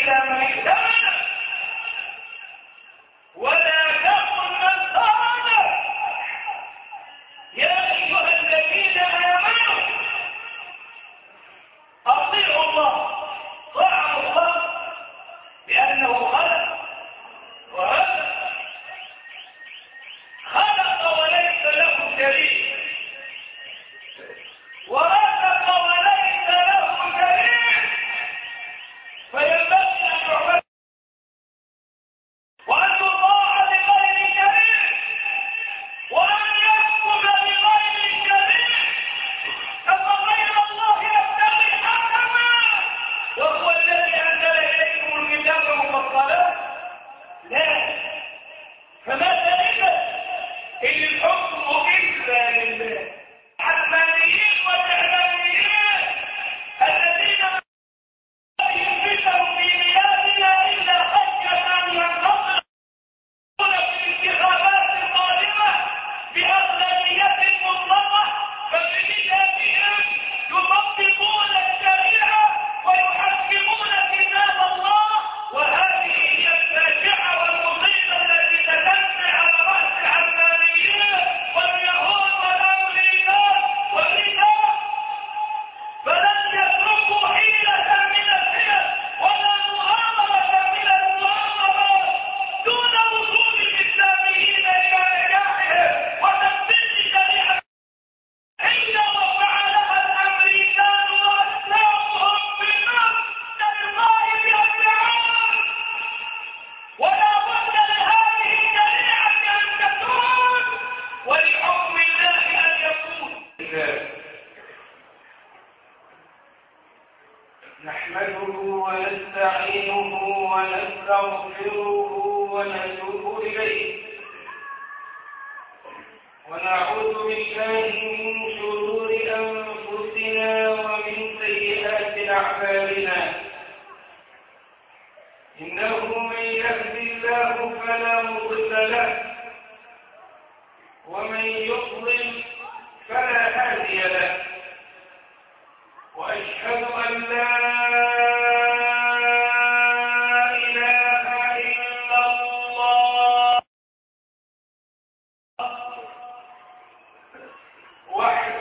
إلا من ائتمن ولا تكن من خان. يا أيها الذين آمنوا أطيعوا الله طاعة الله لأنه خلق وهب خلق وليس له شريك ورزق وليس له شريك فينبغي أن يعبد وأن يطاع بغير شريك وأن يحكم بغير شريك أفغير الله يبتغي حكما وهو الذي أنزل إليكم الكتاب مفصلا. لا، فما ذلك إن الحكم إلا لله. علمانيين وإعلاميين الذين لا ينفذهم في بلادنا إلا خشية أن ينتصرون في الانتخابات القادمة بأغلبية مطلقة، فبمثالهم يطبقون الشريعة ويحكمون كتاب الله، وهذه هي الفاجعة والمصيبة التي تتم على رأس العلمانيين واليهود والأمريكان والنساء، فلن يتركوا حيلة من الحيل ولا مؤامرة من المؤامرات دون وصول الإسلاميين إلى نجاحهم وتنفيذ شريعة حين وفعلها الأمريكان وأسلامهم بنفس الغائب أجمعون. ولا بد لهذه الشريعة أن تكون ولحكم الله أن يكون. نحمده ونستعينه ونستغفره ونتوب إليه ونعوذ بالله من شرور أنفسنا ومن سيئات أعمالنا. إنه من يهد الله فلا مضل له ومن يضلل فلا هادي له، وأشهد أن لا إله إلا الله وحده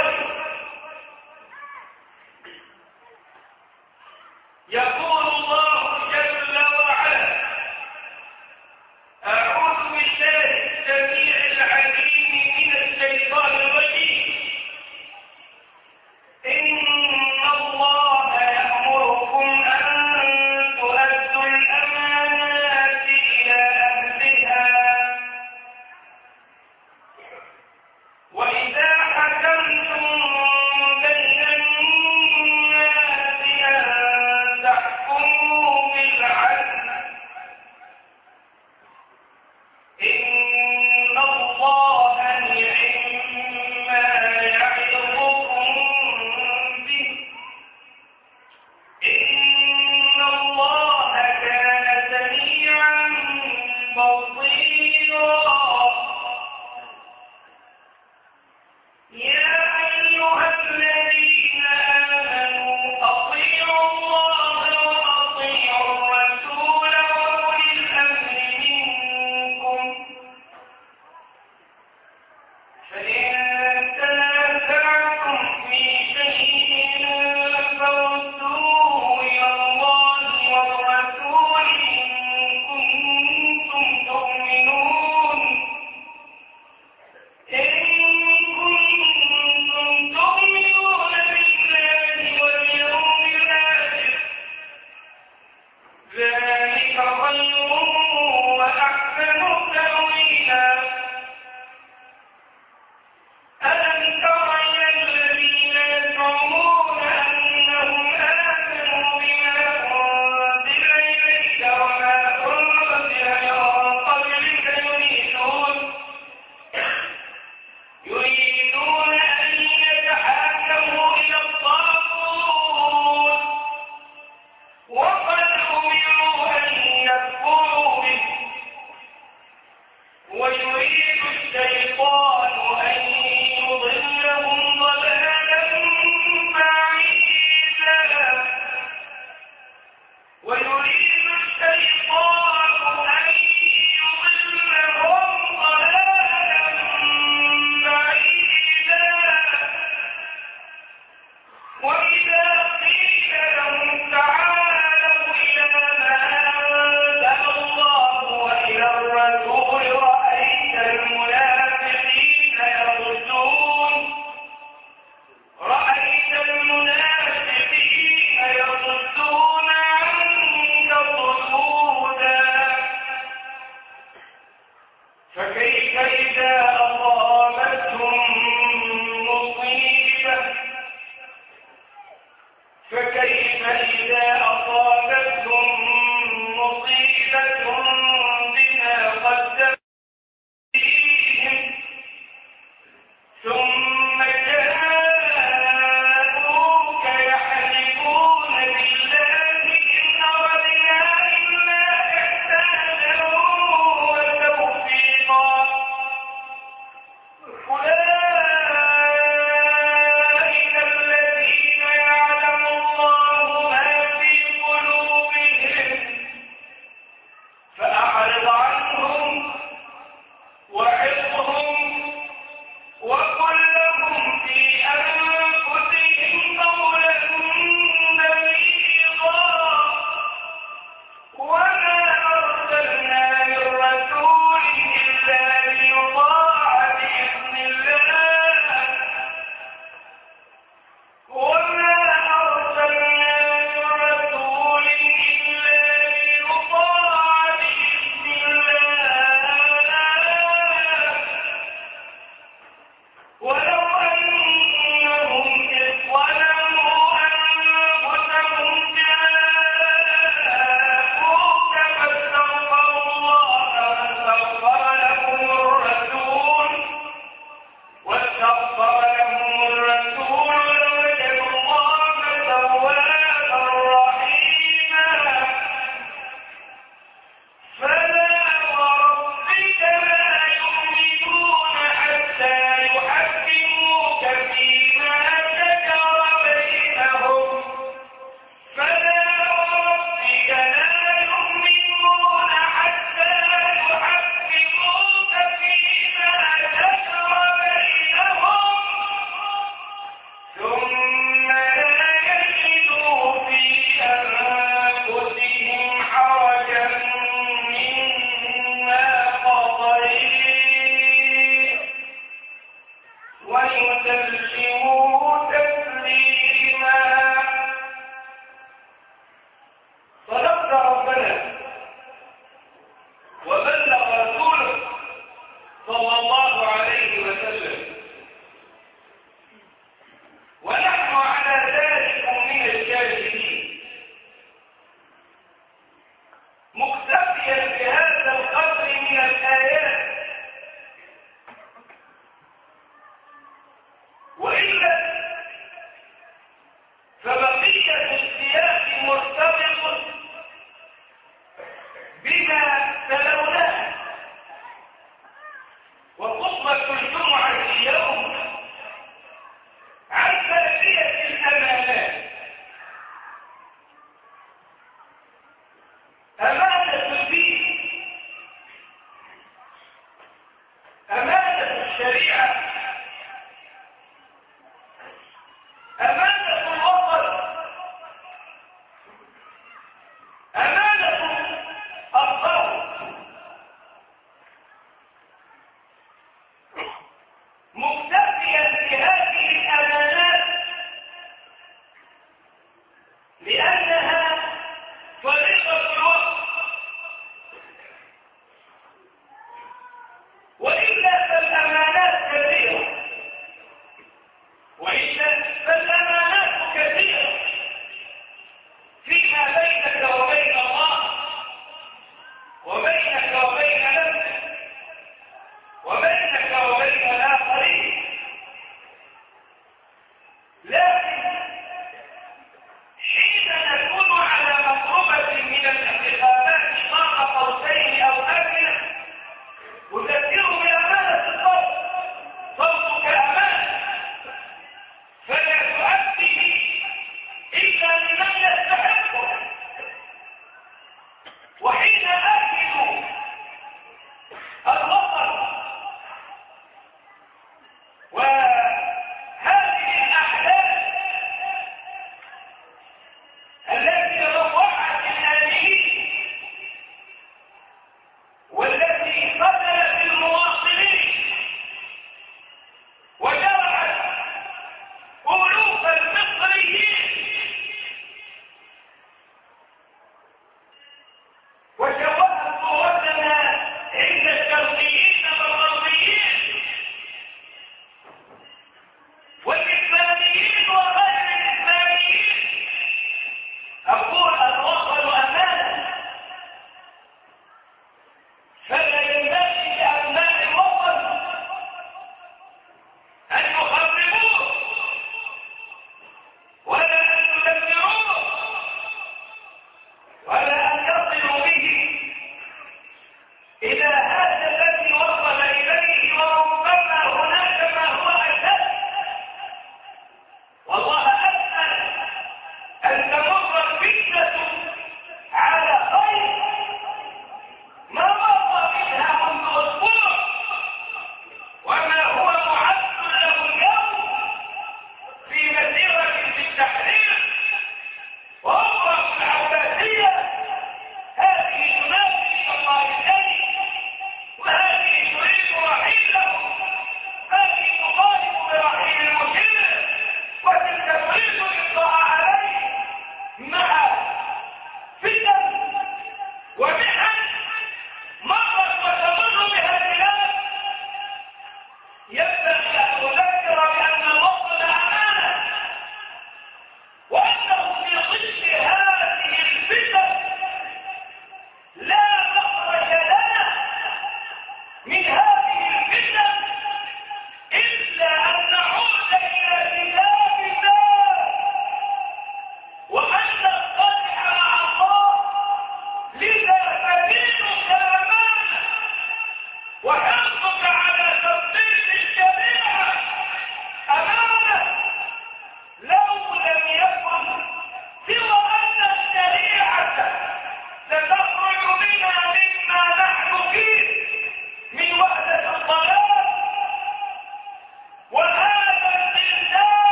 الغيب. يقول الله جل وعلا: أعوذ بالله السميع العليم من الشيطان الرجيم. إن الله يأمركم أن تؤدوا الأمانات إلى أهلها وإذا حكمتم بين الناس أن تحكموا بالعدل. إن الله نعم ما يعظكم به. إن الله كان سميعا بصيرا. يا أيها الذين آمنوا أطيعوا الله وأطيعوا الرسول وأولي الأمر منكم. فإن تنازعتم في شيء فردوه إلى الله والرسول إن كنتم تؤمنون بالله واليوم الآخر. ذلك خير وأحسن تأويلا. ألم تر إلى الذين يزعمون أنهم آمنوا بما أنزل إليك وما أنزل من قبلك يريدون أن يتحاكموا إلى الطاغوت وقد أمروا أن يكفروا به ويريد الشيطان أن يضلهم ضلالا بعيدا. ويريد الشيطان أن يضلهم ضلالا بعيدا. وإذا قيل لهم تعالوا إلى ما أنزل الله وإلى الرسول رأيت المنافقين يصدون عنك صدودا. فكيف إذا أصابتهم مصيبة بما قدمت أيديهم ثم جاءوك يحلفون بالله إن أردنا إلا إحسانا وتوفيقا. أولئك الذين يعلم الله ما في قلوبهم فأعرض عنهم وعظهم وقل لهم في أنفسهم قولا بليغا. وما أرسلنا من رسول إلا ليطاع بإذن الله. وما أرسلنا من رسول إلا ليطاع بإذن الله. ولو أنهم إذ ظلموا أنفسهم جاءوك فاستغفروا الله واستغفر لهم الرسول لوجدوا الله توابا رحيما. فلا وربك لا يؤمنون حتى يحكموك فيما شجر بينهم. فلا وربك لا يؤمنون حتى يحكموك فيما شجر بينهم ويسلموا تسليما. صدقت ربنا وبلغ رسوله صلى الله عليه وسلم، ونحن على ذلك من الشاهدين، مكتفيا بهذا القدر من الآيات. وإلا فبقية السياق مرتبط بما تلوناه. وخطبة الجمعة اليوم عن تلبية الأمانات. أمانة الدين، أمانة الشريعة،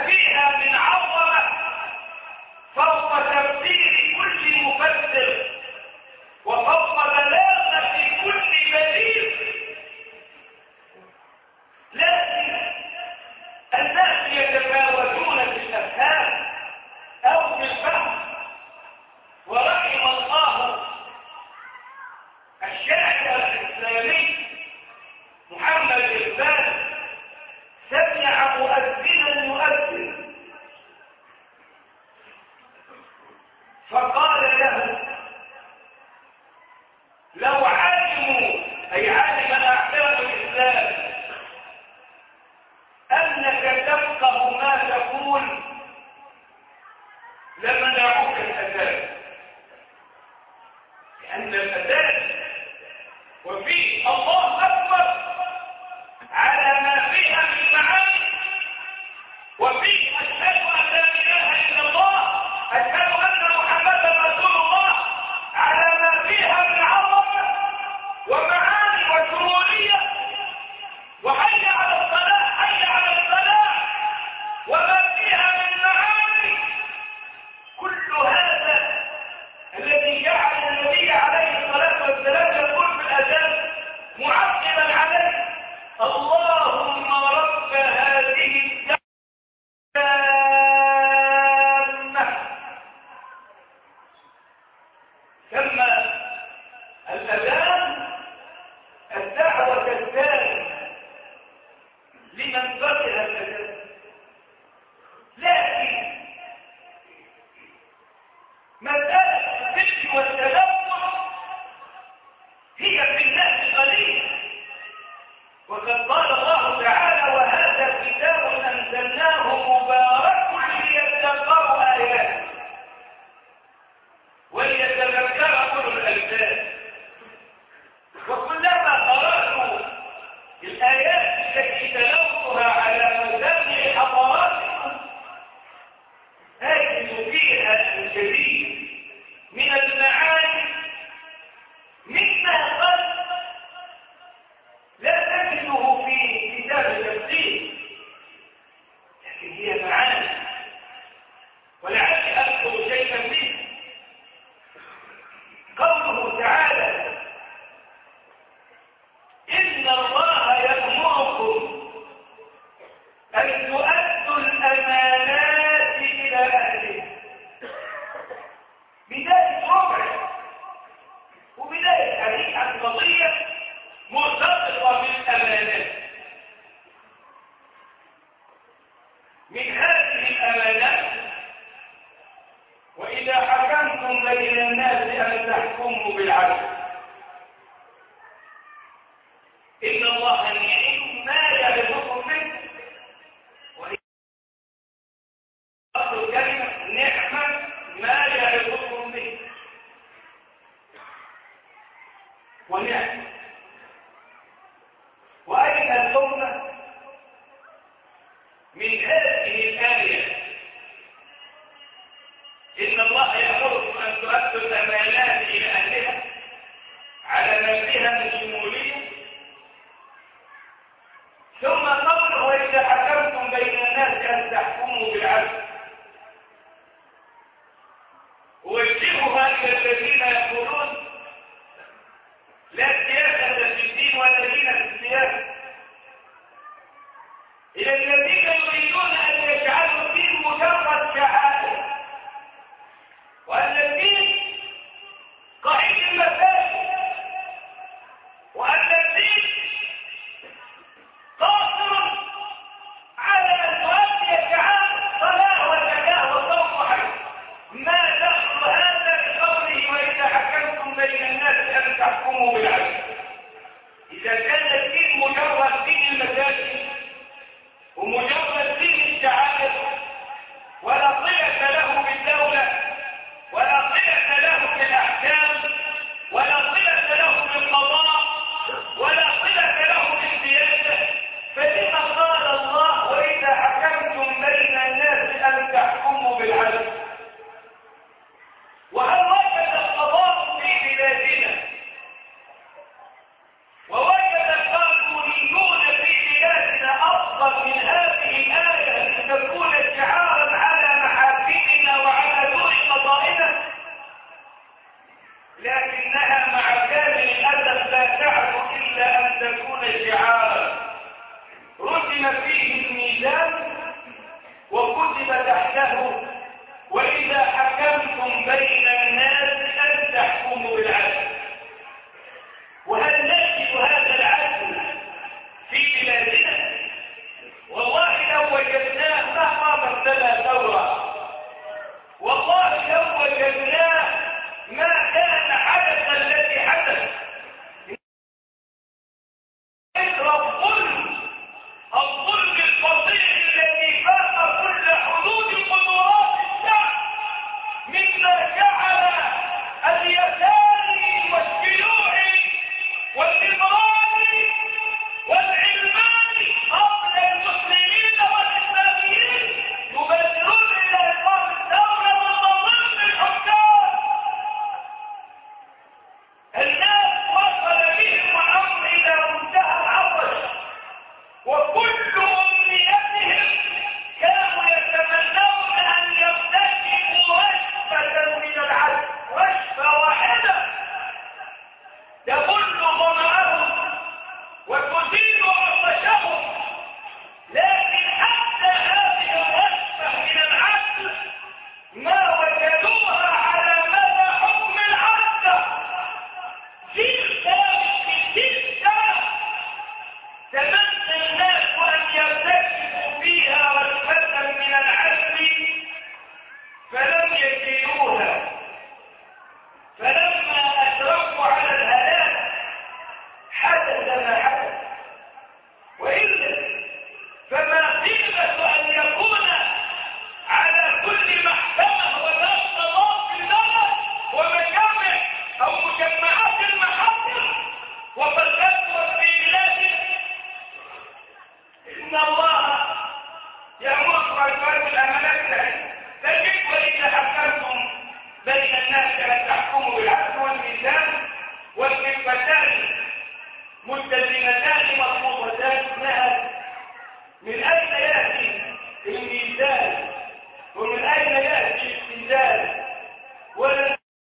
ما فيها من عظمة فوق تفسير كل مفسر وفوق بلاغة كل بليغ. لكن الناس يتفاوتون في الأفهام أو في الفهم، ورحم الله الشاعر الإسلامي محمد الفارس سمع مؤذنا يؤذن فقال له: لو علموا، أي علم أعداء الإسلام، أنك تفقه ما تقول لمنعوك الأذان، لأن الأذان وفيه الله أكبر على ما فيها من معاني، وفيه أشهد أن لا إله إلا الله، أشهد أن محمدا رسول الله، على ما فيها من عظمة ومعاني وشرورية، وحي على الصلاة، حي على الصلاة، وما فيها من معاني. كل هذا الذي جعل النبي عليه الصلاة والسلام يقول في الأذان معقبا عليه: اللهم رب هذه الدعوة. سمى الأذان الدعوة الثانية لمن فقه الأذان. لكن مسألة الذكر والتدبر هي في الناس قليلة، وقد قال الله تعالى: وهذا كتاب أنزلناه مبارك ليدبروا آياته وليتذكر أولو الألباب. وكلما قرأتوا الآيات التي تلوتها على مزامع حضاراتكم أجد فيها الجديد من المعاني مما قد لا تجده في كتاب التفسير، لكن هي معاني ولعلي أذكر شيئا منه. قوله تعالى: إن الله يأمركم أن تؤدوا الأمانات إلى أهلها. بداية ربع وبداية حديث عن قضية مرتبطة بالأمانات. من هذه الأمانات: وإذا حكمتم بين الناس أن تحكموا بالعدل إن الله نعم ما يعظكم به. وإن أصل كلمة نعمة ما يعظكم به، ونعم. وأين الأمة من هذه الآية تحته وإذا حكمتم بين الناس أن تحكموا بالعدل. وهل نجد هذا العدل في بلادنا؟ والله لو وجدناه ما قامت لنا ثورة، والله لو وجدناه ما كان حدث الذي حدث. الظلم الفظيع الذي فاق كل حدود قدرات الشعب، مما جعل اليساري والشيوعي والليبرالي والعلماني قبل المسلمين والاسلاميين يبادرون الى اقامه الدوله وتضليل الحكام. الناس وصل بهم الامر الى منتهى العطش، وكل أمنيتهم كانوا يتمنون أن يرتكبوا رشفة من العدل، رشفة واحدة تبل ظمأهم وتزيل عطشهم. لكن حتى هذه الرشفة من العدل ما وجدوها على مدى حكم العدل. جيل ثابت جيل ثابت تمنى الناس أن يرتكبوا فيها رشفة من العدل فلم يجدوها، فلما أشرفوا على الهلاك حدث ما حدث. وإلا فما قيمة أن يكون على كل محكمة وذات قضاء في البلد ومجامع أو مجمعات المحاكم وقد كثرت في بلادنا. إن الله يأمركم أن تؤدوا الأمانات إليهم. تجد وإذا حكمتم بين الناس أن تحكموا بالعدل والميزان والكفتان ملتزمتان مضبوطتان. من أين يأتي الميزان ومن أين يأتي الاتزان؟ ولا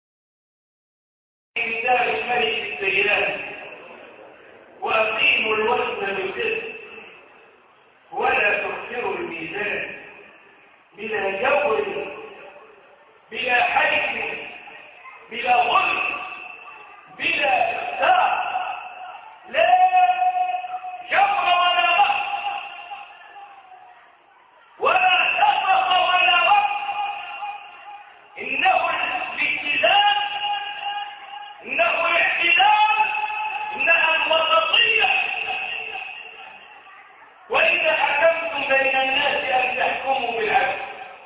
ميزان الملك الديان وأقيموا الوزن بالقسط ولا تخسروا الميزان، بلا جور بلا حيث بلا ظلم بلا إخسار، لا جور ولا وقت ولا سخط ولا وقت. إنه الاتزان، إنه الاعتدال، إنها الوسطية. وإذا حكمتم بين الناس أن تحكموا بالعدل.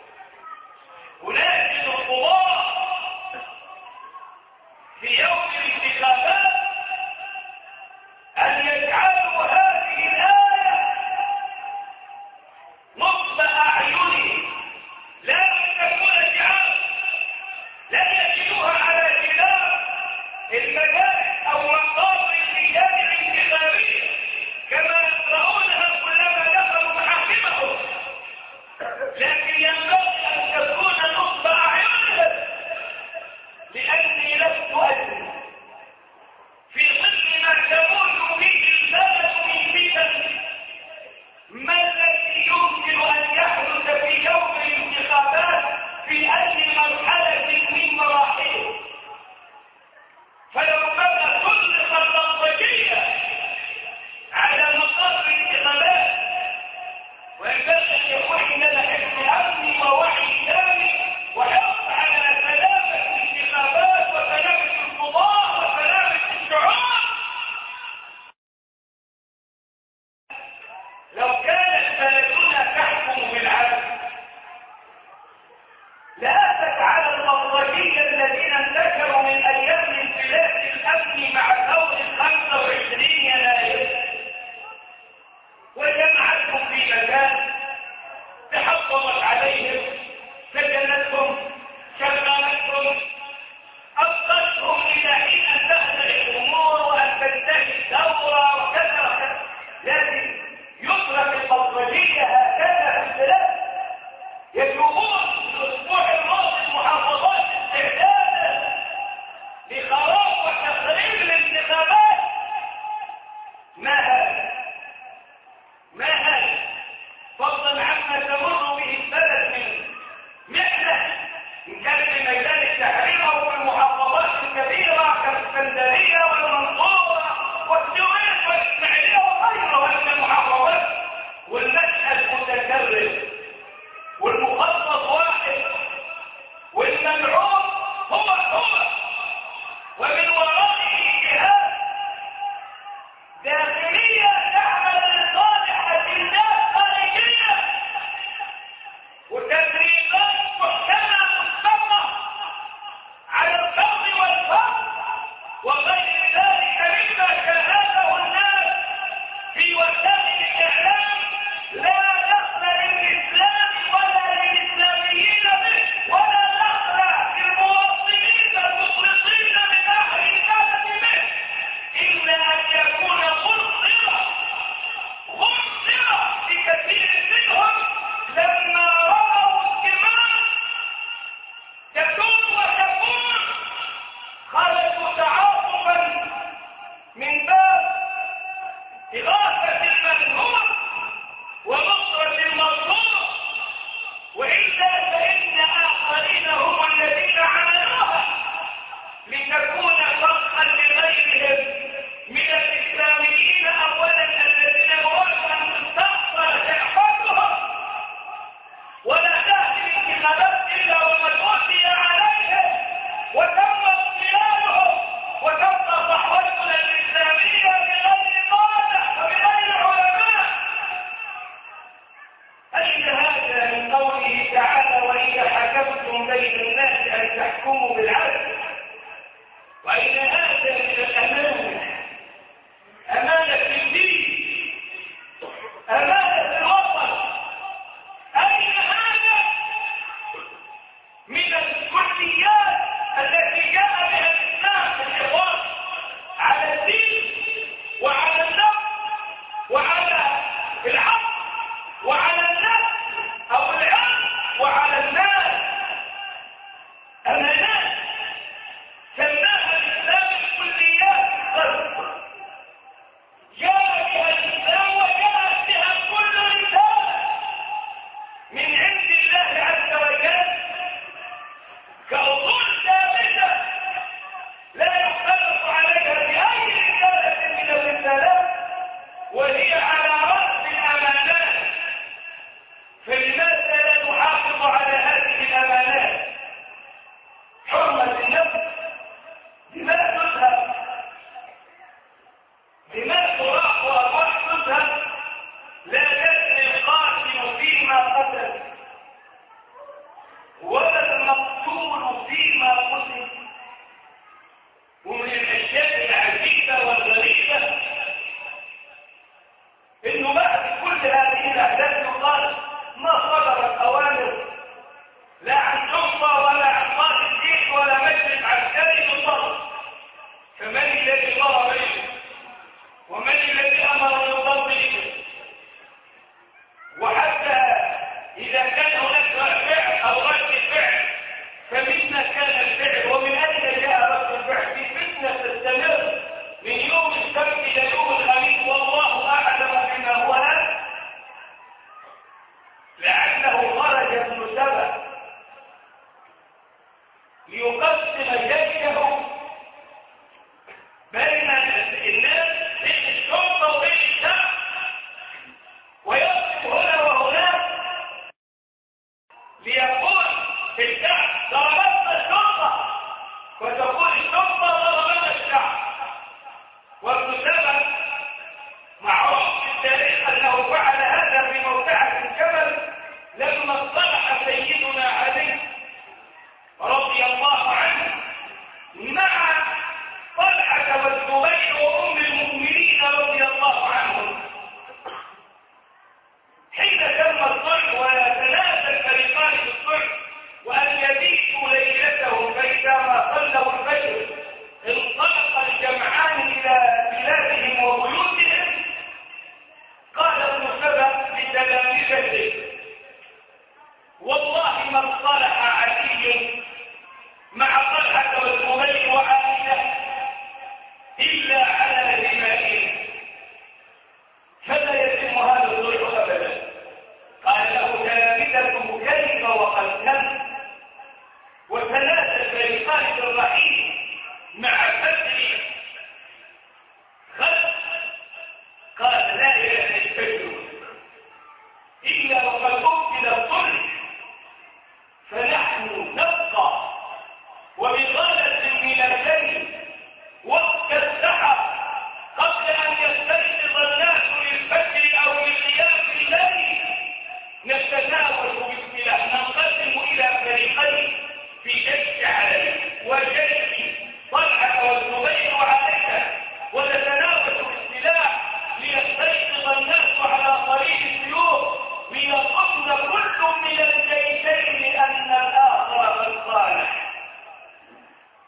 ونجد القضاة في يوم الانتخابات أن يجعلوا هذه الآية نصب أعينهم، لا أن تكون شعار، لن يجدوها على جدار المجالس أو مقاصد اللجان الانتخابية كما يقرؤونها كلما دخلوا محاكمهم، لكن ينبغي أن تكون نصب أعينهم. لأني لست أدري في ظل ما تموت به البلد من فتن ما الذي يمكن أن يحدث في يوم الانتخابات في أي مرحلة من مراحله. فربما تطلق البلطجية على مقر الانتخابات، وينبغي أن يكون عندنا حفظ أمني ووعي كامل وحرص على سلامة الانتخابات وسلامة القضاء وسلامة الشعوب. لو كانت بلدنا تحكم بالعدل لأتت على البلطجية الذين انتشروا من أيام انفلات الأمن مع ثورة 25 يناير وجمعتهم في مكان، تحطمت عليهم، سجنتهم، شغلتهم، أبقتهم إلى حين أن تهدأ الأمور وأن تنتهي الثورة وكذا وكذا. لكن يترك البلطجية هكذا في البلاد. يجوبون في الأسبوع الماضي المحافظات استعدادا لخراب وتخريب الانتخابات. ما هذا؟ فضلا عما تمر به البلد من على المال أمانات سماها الإسلام الكليات الخلق جاء بها الإسلام وجاءت بها كل رسالة من عند الله عز وجل كأصول ثابتة لا يختلف عليها بأي رسالة من الرسالات وهي على رأس الأمانات. فلماذا لا نحافظ على هذه الأمانات؟ حرمة النفس دماء تذهب، دماء تراح وأرواح تذهب، لا يدري القاتل فيما قتل ولا المقتول فيما قتل. ومن الأشياء العجيبة والغريبة إنه بعد كل هذه الأحداث يقال ما صدرت أوامر لا عن شرطة ولا عن قائد جيش ولا مجلس عسكري بالضبط. فمن الذي ضرب به ومن الذي أمر بالضبط به؟ وحتى إذا كان هناك فعل أو رد فعل فمما كان الفعل ومن أين جاء رد الفعل؟ في فتنة تستمر من يوم السبت إلى يوم الخميس والله أعلم بما هو هذا. لعله خرج ابن سبأ ليقسم جيشه بين الناس بين الشرطة وبين الشعب ويقف هنا وهناك ليقول الشعب ضربتنا الشرطة وتقول الشرطة ضربتنا الشعب. وابن سبأ معروف في التاريخ أنه فعل هذا في موقعة الجبل لما اصطلح سيدنا علي رضي الله عنه مع طلحة والزبير وأم المؤمنين رضي الله عنهم. حين تم الصلح ويتنازل الفريقان في الصلح وأن يبيتوا ليلتهم بينما صلوا الفجر انطلق الجمعان إلى بلادهم وبيوتهم. قال ابن سبأ لتلاميذته والله ما اصطلح علي مع طلحة والزبير وعائشة إلا على دمائهم فلا يتم هذا الصلح أبدا. قال له تلاميذته كيف وقد تم وتنازل فريقان في الرحيل مع فتح خلق. قال لا يستجدوا إلا وقد أبدل الصلح فنحن نبقى وبغالة من الليل وقت السحر قبل أن يستيقظ الناس للفجر أو لقيام الليل نتناول بالسلاح ننقسم إلى فريقين في جيش علي وجيش طلحة والزبير وعائشة ونتناول بالسلاح ليستيقظ الناس على طريق السيوف ليقصد كل من الجيشين أن الآخر قد صالح.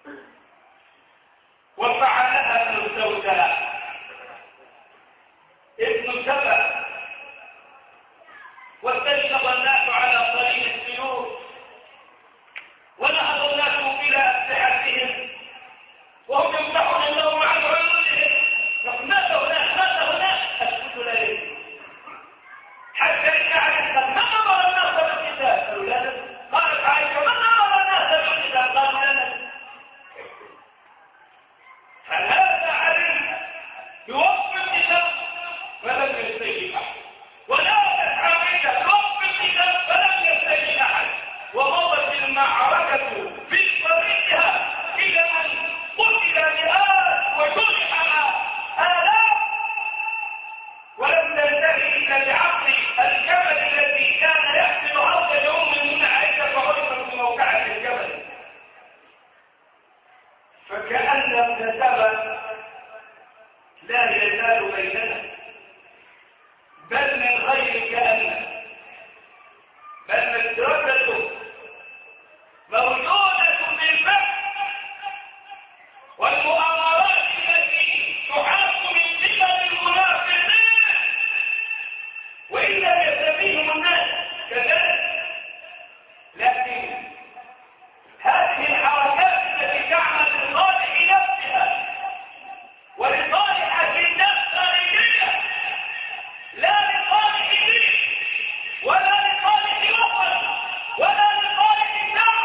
لكن هذه الحركات التي تعمل لصالح نفسها ولصالح النفس خارجية لا لصالح دين ولا لصالح وطن ولا لصالح الشعب،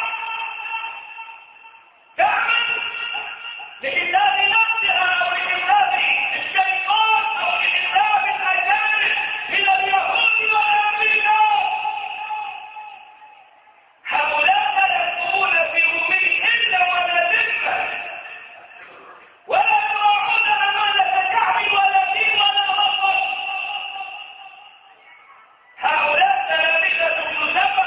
تعمل لحساب نفسها او لحساب الشيطان او لحساب الاجانب من اليهود والامريكا. هؤلاء لا يكتبون في امهم الا ولا ذمه ولا يراعون امانه شعب ولا دين ولا وطن. هؤلاء تلامذه ابن سبأ،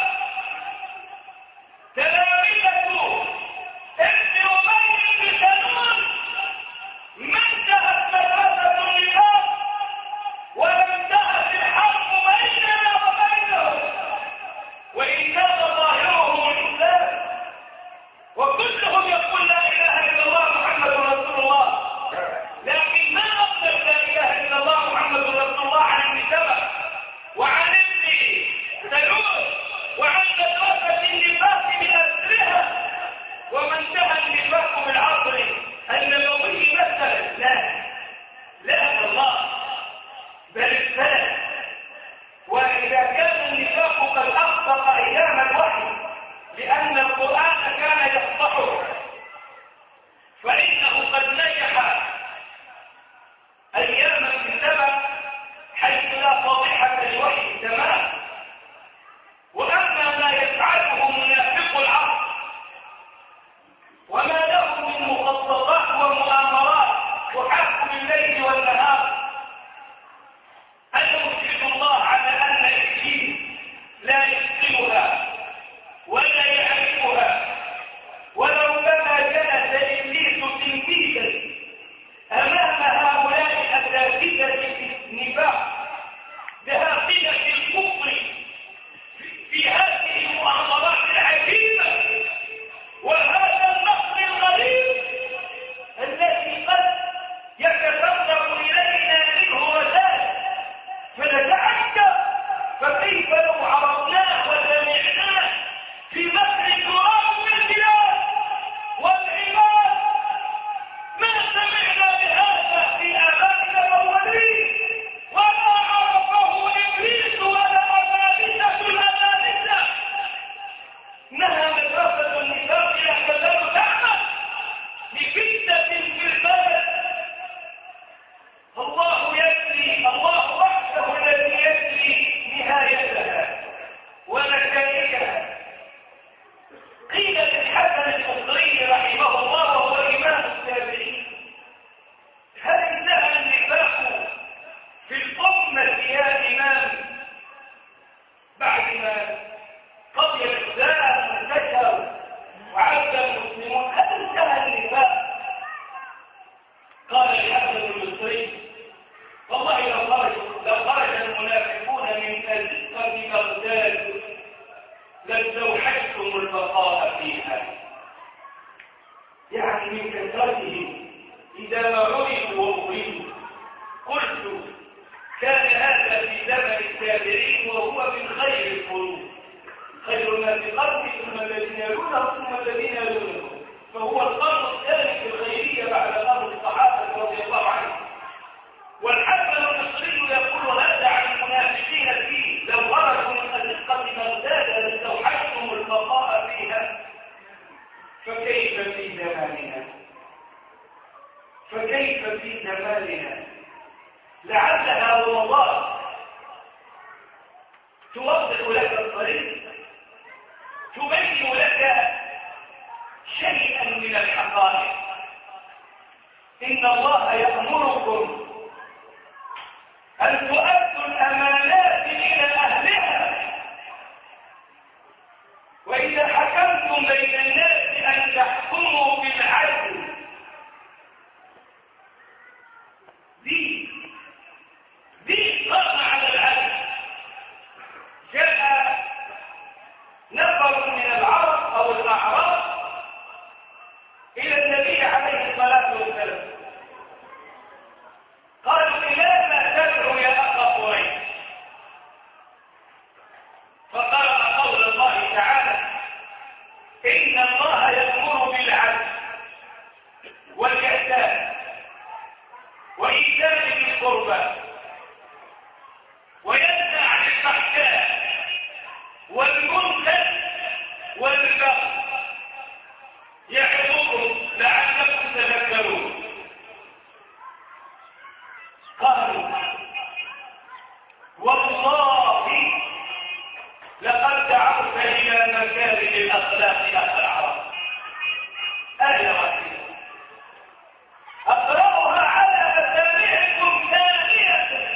تلامذه ابن أبي بن سلول، ما انتهت مدرسة النفاق ولا انتهت الحرب بيننا وبينهم، وإن كان ظاهرهم الإسلام وكلهم يقول لا إله إلا الله محمد رسول الله، لكن ما أصدق لا إله إلا الله محمد رسول الله عن ابن سبأ وعن ابن سلول وعن مدرسة النفاق بأسرها. وما انتهى النفاق بالعصر النبوي مثلا لا الله بل السلف. وإذا كان النفاق قد أخطأ أيام الوحي لأن القرآن كان يفضحه، فإنه قد نجح أيام ابن سبأ حيث لا فاضحة لوحي تمام. وأما ما يفعله منافق العصر وما له من مخططات ومؤامرات تحاك بالليل والنهار، أشهد الله على أن إبليس لا يحسنها ولا يعرفها. ولو كما جلس إبليس تنكيلا أمام هؤلاء أساتذة النفاق دهاقلة الكفر في هذه المؤامرات العجيبة وهذا النصر الغريب الذي قد يتسرب إلينا منه رسائل فنتعجب، فكيف لو عرضناه وسمعناه في مصر تراب البلاد والعباد؟ ما سمعنا بهذا في آبائنا الأولين وما عرفه إبليس ولا أبالسة الأبالسة. إنها مدرسة النفاق لا تزال تعمل لفتنة في البلد. الله يدري، الله وحده الذي يدري نهايتها ونتائجها. قيل للحسن البصري رحمه الله وهو إمام التابعين: هل انتهى النفاق في الأمة يا إمام بعد ما قضي الإسلام وانتشر وعز المسلمون؟ هل انتهى النفاق؟ قال الحسن البصري: والله لو خرج المنافقون من أزقة بغداد لاستوحشتم البقاء فيها. يعني من كثرتهم إذا ما عرفوا وأريدوا. قلت: كان هذا في زمن التابعين وهو من خير القرون، خير الناس قرني ثم الذين يلونهم ثم الذين يلونهم، فهو القرن الثاني في الخيرية بعد قرن الصحابة رضي الله عنهم. والحسن البصري يقول هذا عن المنافقين فيه: لو خرجوا من أزقة بغداد لاستوحشتم البقاء فيها. فكيف في زماننا؟ فكيف في زماننا؟ لعلها رمضان توضح لك الطريق، تبين لك شيئا من الحقائق. إن الله يأمركم أن تؤدوا الأمانات إلى أهلها، وإذا حكمتم بين الناس أن تحكموا بالعدل. دين قام على العدل. جاء نفر من العرب أو الأعراب إلى النبي عليه الصلاة والسلام، قالوا: إلى ما تدعو يا أخا قريش؟ فقرأ قول الله تعالى: والبغي يعظكم لعلكم تذكرون. قالوا والله لقد دعوت إلى مكارم الأخلاق أخ العرب. آية واحدة أقرأها على مسامعكم ثانية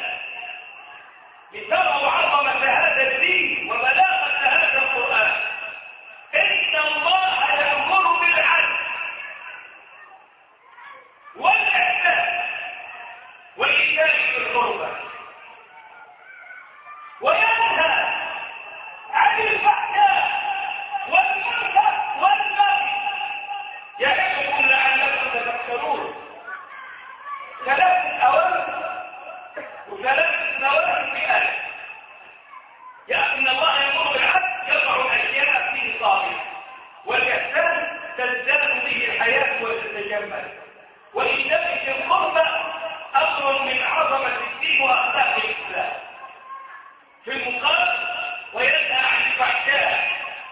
لتروا عظمة هذا الدين وبلاغة هذا القرآن. إن الله يأمر بالعدل والإحسان وإيتاء ذي القربى وينهى عن الفحشاء والمنكر والبغي يعظكم لعلكم تذكرون. ثلاث أوامر وثلاث نواهي في آية. إن الله يأمر بالعدل يضع الأشياء في نصابها، والإحسان تزداد به الحياة وتتجمل، وإيتاء ذي القربى أمر من عظمة الدين وأخلاق الإسلام. في المقابل وينهى عن الفحشاء،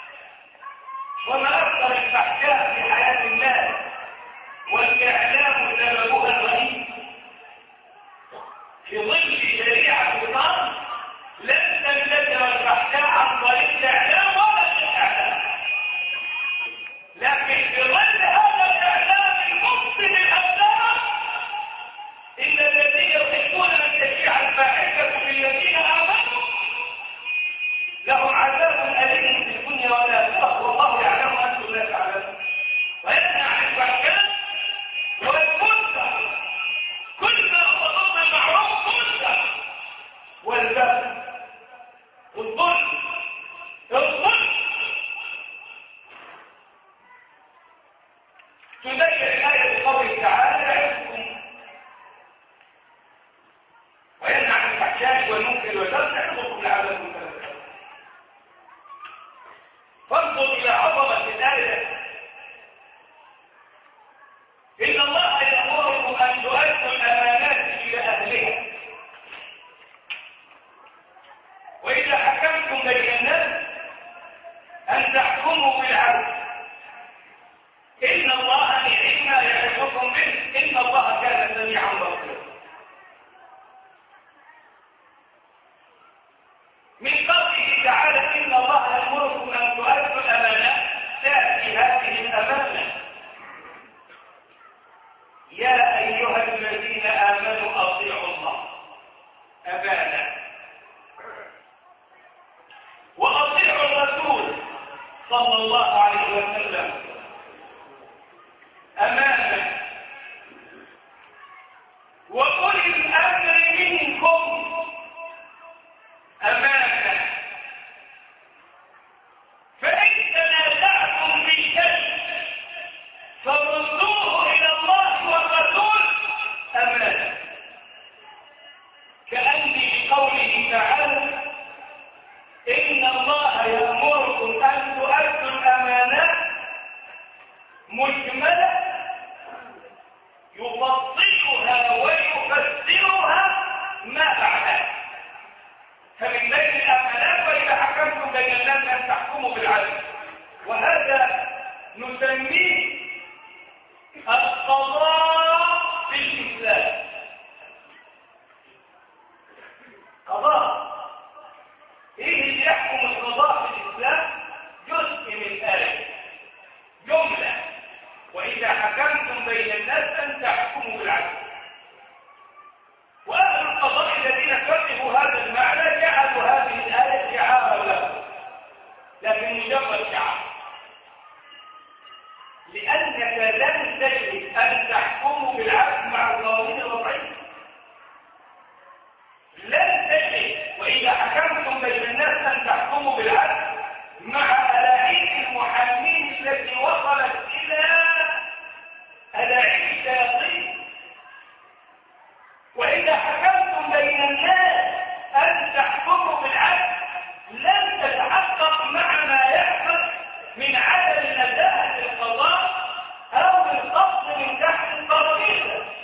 وما أكثر الفحشاء في حياة الناس والإعلام سببها الرئيس. في ظل شريعة الله لن تنتشر الفحشاء عن طريق الإعلام ولا الإعلام، لكن في ظل هذا الإعلام المفسد الأبدان إن الذين يحبون أن تشيع الفاحشة في الذين آمنوا لهم عذاب أليم في الدنيا والآخرة والله يعلم وأنتم لا تعلمون. وينهى عن الفحشاء والمنكر، كل ما أمر بالمعروف منكر، والبغي والظلم. تبين الآية بقوله تعالى وينهى عن الفحشاء والمنكر والبغي يعظكم لعلكم تذكرون. فانظر إلى عظمة الآية. إن الله يأمركم أن تؤدوا الأمانات إلى أهلها، وإذا حكمتم بين الناس أن تحكموا بالعدل. إن الله نعم يعظكم به إن الله كان سميعا بصيرا. من قوله تعالى إن الله يأمركم أن تؤدوا الأمانات تأتي هذه الأمانة يا أيها الذين آمنوا أطيعوا الله أمانة، وأطيعوا الرسول صلى الله عليه وسلم أمانة، وأولي الأمر منكم أمانة. فإن تنازعتم في شيء فردوه إلى الله والرسول أمانة. كأني بقوله تعالى إن الله يأمركم أن تؤدوا الأمانات مجملة يفصلها ويفسرها ما بعدها. فمن بين الأمانات وإذا حكمتم بين الناس أن تحكموا بالعدل، وهذا نسميه القضاء في الإسلام. قضاء إيه اللي يحكم القضاء في الإسلام؟ جزء من آية جملة وإذا حكمتم بين الناس أن تحكموا بالعدل. وأهل القضاء الذين كتبوا هذا المعنى جعلوا هذه الآية شعارا له، لكن مجرد شعار، لأنك لن تجد أن تحكموا بالعدل مع القوانين الوضعية. لن تجد وإذا حكمتم بين الناس أن تحكموا بالعدل مع ألاعيب المحامين التي وصلت إلى ألاعيب الشياطين. وإذا حكمتم بين الناس أن تحكموا بالعدل لن تتحقق مع ما يحدث من عدم نزاهة القضاء أو القصد من تحت الترابيزة.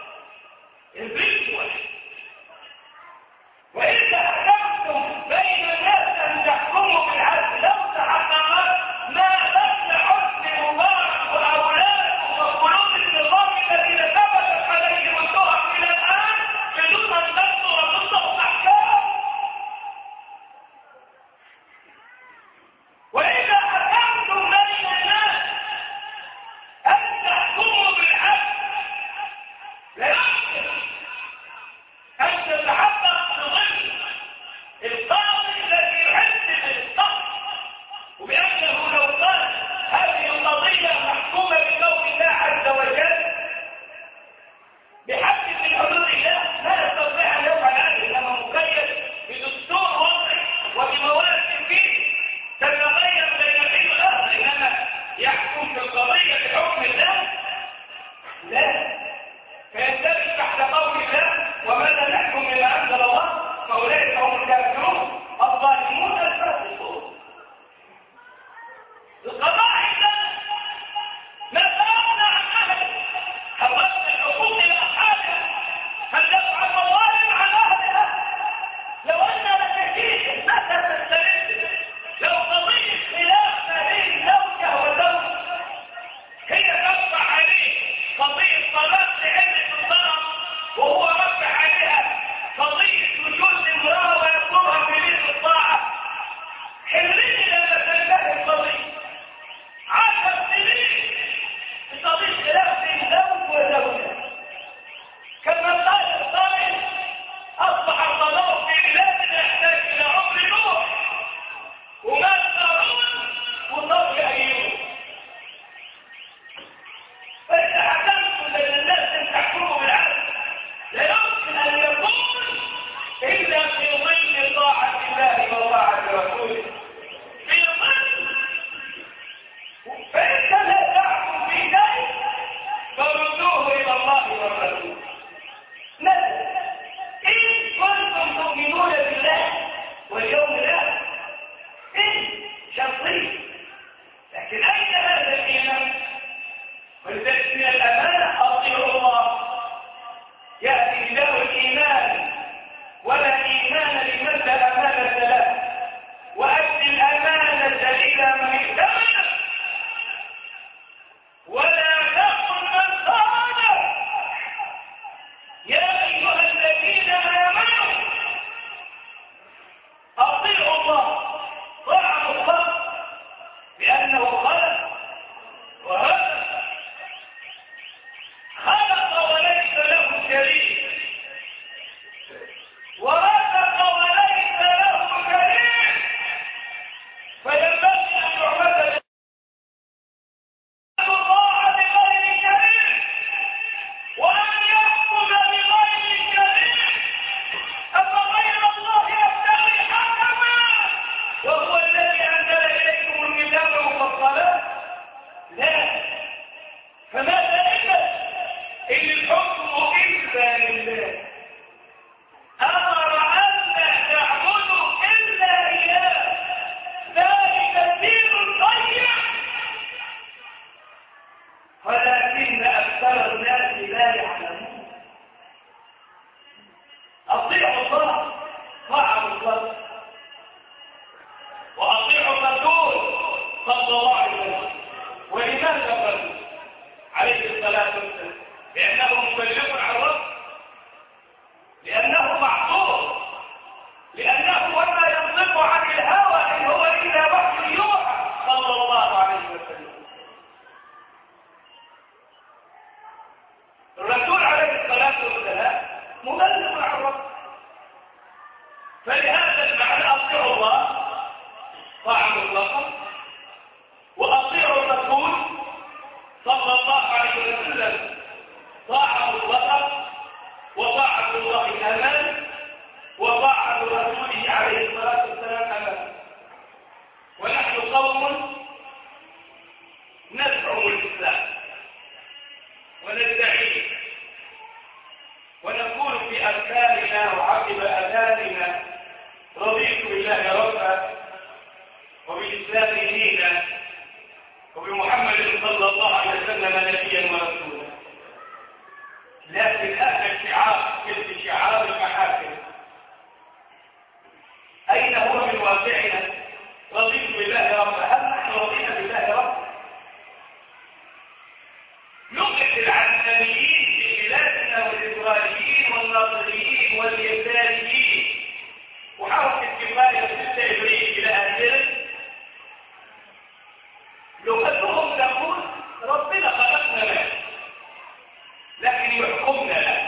وسلم نبيا ورسولا. لكن هذا الشعار مثل شعار المحاكم أين هو من واقعنا؟ رضيت بالله ربا. هل نحن رضينا بالله ربا؟ لغة العلمانيين في بلادنا والإسرائيليين والناصريين واليساريين وحركة كفاية ستة إبريل إلى آخره لغتهم تقول ربنا خلقنا له لكن يحكمنا له.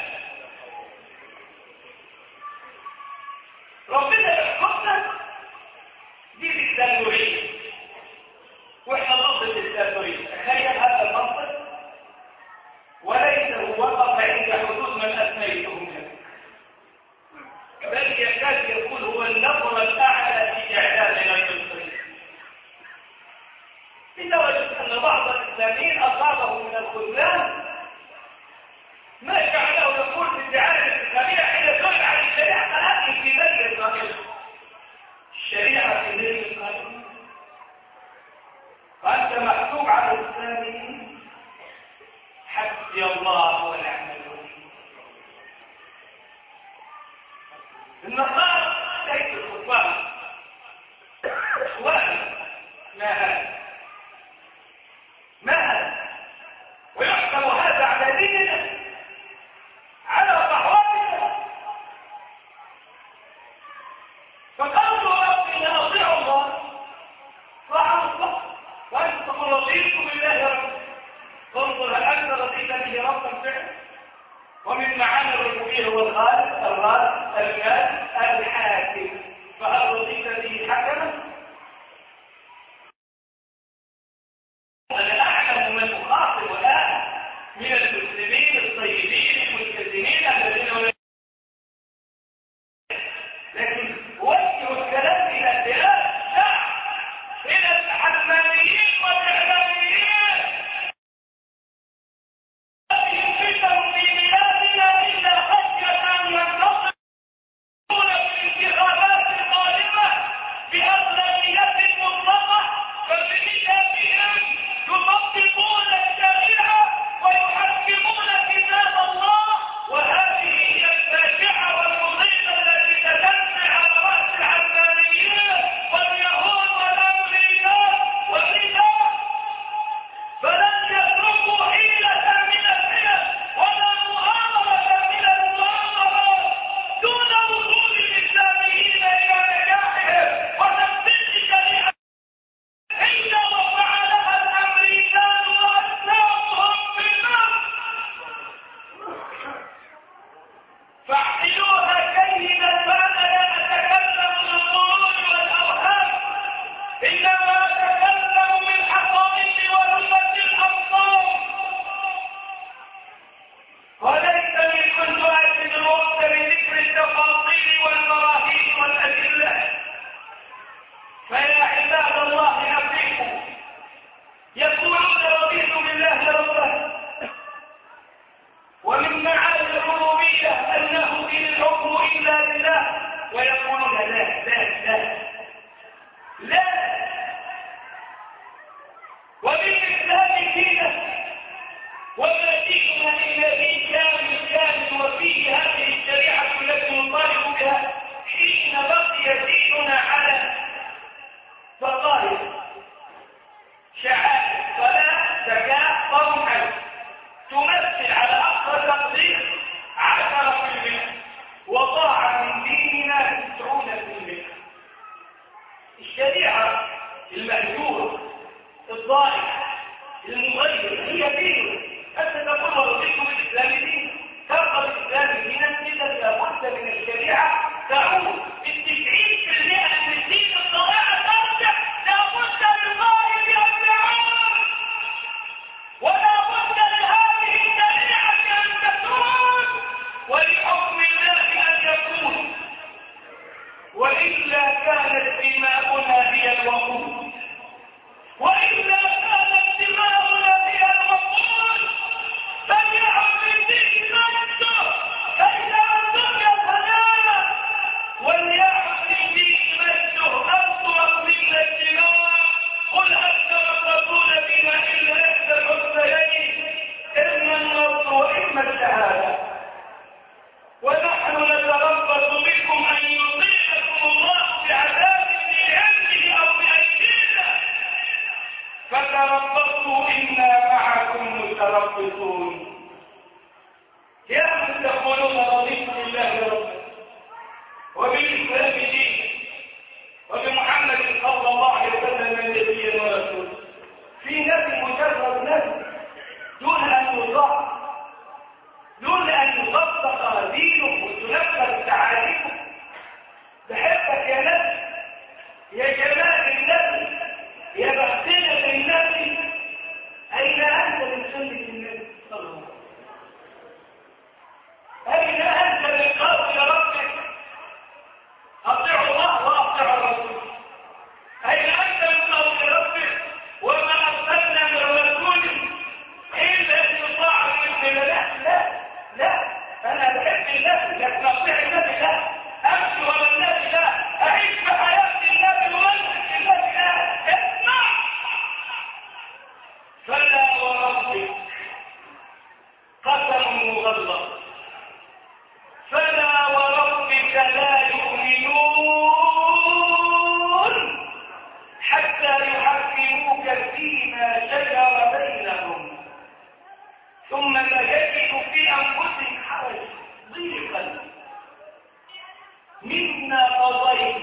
ربنا يحكمنا دي بالتنويرية واحنا ضد التنويرية. تخيل هذا المنطق وليس وقف عند حدود من أثنيتهم لك، بل يكاد يكون هو النظر الأعلى في إعلامنا المصري لدرجة أن بعض الإسلاميين أصابه من الخذلان ما جعله يقول في الدعاية الإسلامية حين سئل عن الشريعة قال في بني إسرائيل. الشريعة في بني إسرائيل وأنت محسوب على الإسلاميين. حسبي الله ونعم الوكيل. النصارى ليس الكفار إخوان. ما هذا ويحكم هذا على ديننا على صحواتنا. فقالوا ربنا أطيعوا الله طاعوا الله وأنتم رضيتم بالله ربا. انظر هل أنت رضيت به ربا فعلا؟ ومن معاني الربوبية هو الخالق الرازق المالك الحاكم. فهل رضيت به حكما؟ أنا أعلم من أخاطب الآن من المسلمين الطيبين الملتزمين الذين لكن وجه الكلام إلى البلاد الشعب إلى الحكمانيين والإعلاميين ينفذوا في بلادنا إلا خشية أن ينتصرون في الانتخابات القادمة بأغلبية مطلقة فبمثابهم يطبقون الشريعة ويحكمون كتاب الله. وهذه هي الفاجعة والمصيبة التي تتنزع على رأس العلمانيين واليهود والأمريكان ولذا فلن يتركوا حيلة من الحيل ولا مؤامرة من المؤامرات دون وصول الإسلاميين إلى نجاحهم وتنفيذ شريعة إلا وفعلها الأمريكان وأسلامهم في النار. فاعقلوها كيدا فأنا لا أتكلم بالظنون والأوهام إنما أتكلم بالحقائق ولغة الأبصار. وليتني كنت أجد الوقت لذكر التفاصيل والبراهين والأدلة. فيا عباد الله أفيكم يقولون رضيت بالله ربا ومن معاني الربوبية أنه إن الحكم إلا لله ويقولون لا لا لا لا وبالإسلام دينا وما ديننا إلا دين كامل وفيه هذه الشريعة التي نطالب بها حين بقي ديننا على فضائل شعائر صلاة زكاة صوم حج تمثل على أقصى تقدير 10% وضاع من ديننا 90%. الشريعة المهجورة الضائعة المغيرة هي ديننا. أنت تقول رضيت بالإسلام دينا ترقى الإسلام دينا إذا لابد من الشريعة تعود 90% من الدين الضائعة ترجع لابد للغائب أن يعود ولا بد لهذه الشريعة أن تكون ولحكم الله أن يكون وإلا كانت دماؤنا هي الوقود وإلا كانت دماؤنا هي الوقود. فليعد الدين نفسه فإذا الدنيا فنانا قالوا إنا معكم متربصون. يا من تقولون رضيت بالله ربا وبالإسلام دينا وبمحمد صلى الله عليه وسلم نبيا ورسولا، في نبي مجرد نبي دون أن يطاع، دون أن يطبق دينه وتنفذ تعاليمه. بحبك يا نبي، يا جمال النبي، يا بختنا النبي، أين أنت من سنة النبي صلى الله عليه وسلم؟ أين أنت من قول ربك أطيعوا الله وأطيعوا الرسول؟ أين أنت من قول ربك وما أرسلنا من رسول إلا أن يطاع بإذن الله؟ لا أنا بحب النبي لكن أطيع النبي لا، أمشي ورا النبي لا، أعيش بحياة النبي وأنزل النبي لا. اسمع، فلا وربك قسم مغلظ، فلا وربك لا يؤمنون حتى يحكموك فيما شجر بينهم ثم لا يجدوا في أنفسهم حرج ضيقا مما قضيت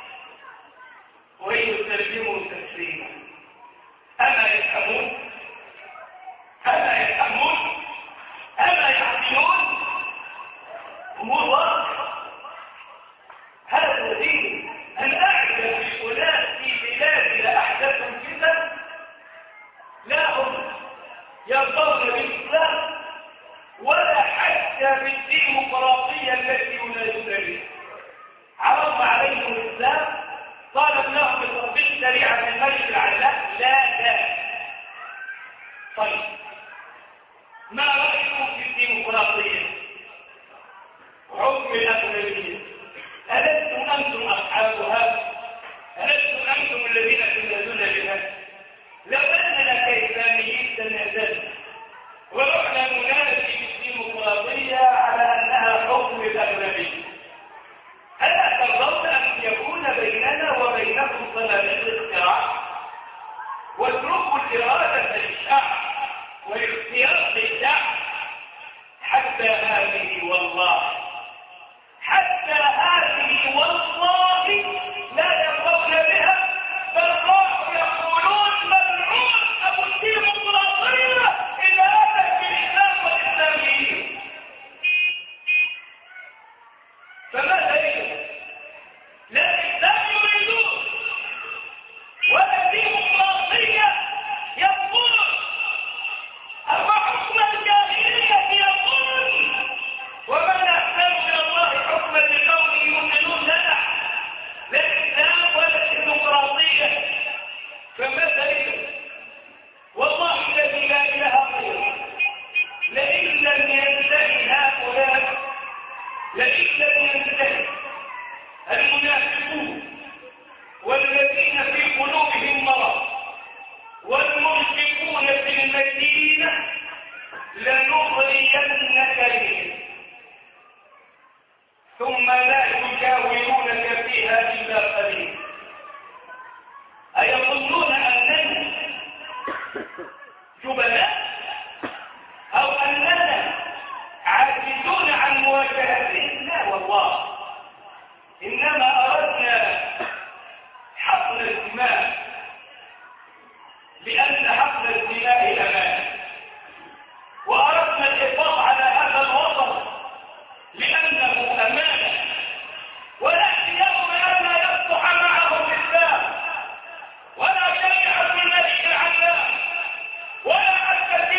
ويترجموا تسليما. أما يفهمون؟ أما يفهمون؟ أما يعقلون؟ أمور واضحة. هذا دين. أن أعلم بأناس في بلادنا أحدثوا الفتن لا هم يرضون بالإسلام ولا حتى بالديمقراطية التي ينادون بها. عرض عليهم الإسلام، طالب لهم بتطبيق شريعة الملك العلاء، لا. طيب، ما رأيكم في الديمقراطية وحكم الأغلبية؟ ألستم أنتم أصحابها؟ ألستم أنتم الذين تنادون بها؟ لو أننا كإسلاميين تنازلنا ورحنا ننادي بالديمقراطية على أنها حكم الأغلبية، ألا ترضون أن يكون بيننا وبينكم صناديق الاقتراع واتركوا الإرادة للشعب والاختيار للشعب؟ حتى هذه والله لا يرضون بها، بل راحوا يقولون ملعون أبو الديمقراطية إذا أتت بالإسلام والإسلاميين. فماذا يجب؟ لا الإسلام يريدون ولا الديمقراطية يقولون، أما حكم الجاهلية يقول ومن أحسن من الله حكما لقوم يؤمنون. لا الإسلام ولا الديمقراطية. فماذا يجب؟ والله الذي لا إله غيره، لئن لم ينتهي هؤلاء، لئن لم ينتهي المنافقون والذين في قلوبهم مرض والمنفقون في المدينة لنغرينك بهم ثم لا يجاورونك فيها إلا قليلا. أيظنون أننا جبناء أو أننا عاجزون عن مواجهتهم؟ لا والله، إنما أردنا حقن الدماء، لأن حقن الدماء أمان، وأردنا الحفاظ على هذا الوطن لأنه أمانة، ولكن يوم أن لا يصلح معه الإسلام ولا شريعة الملك العلام ولا أسس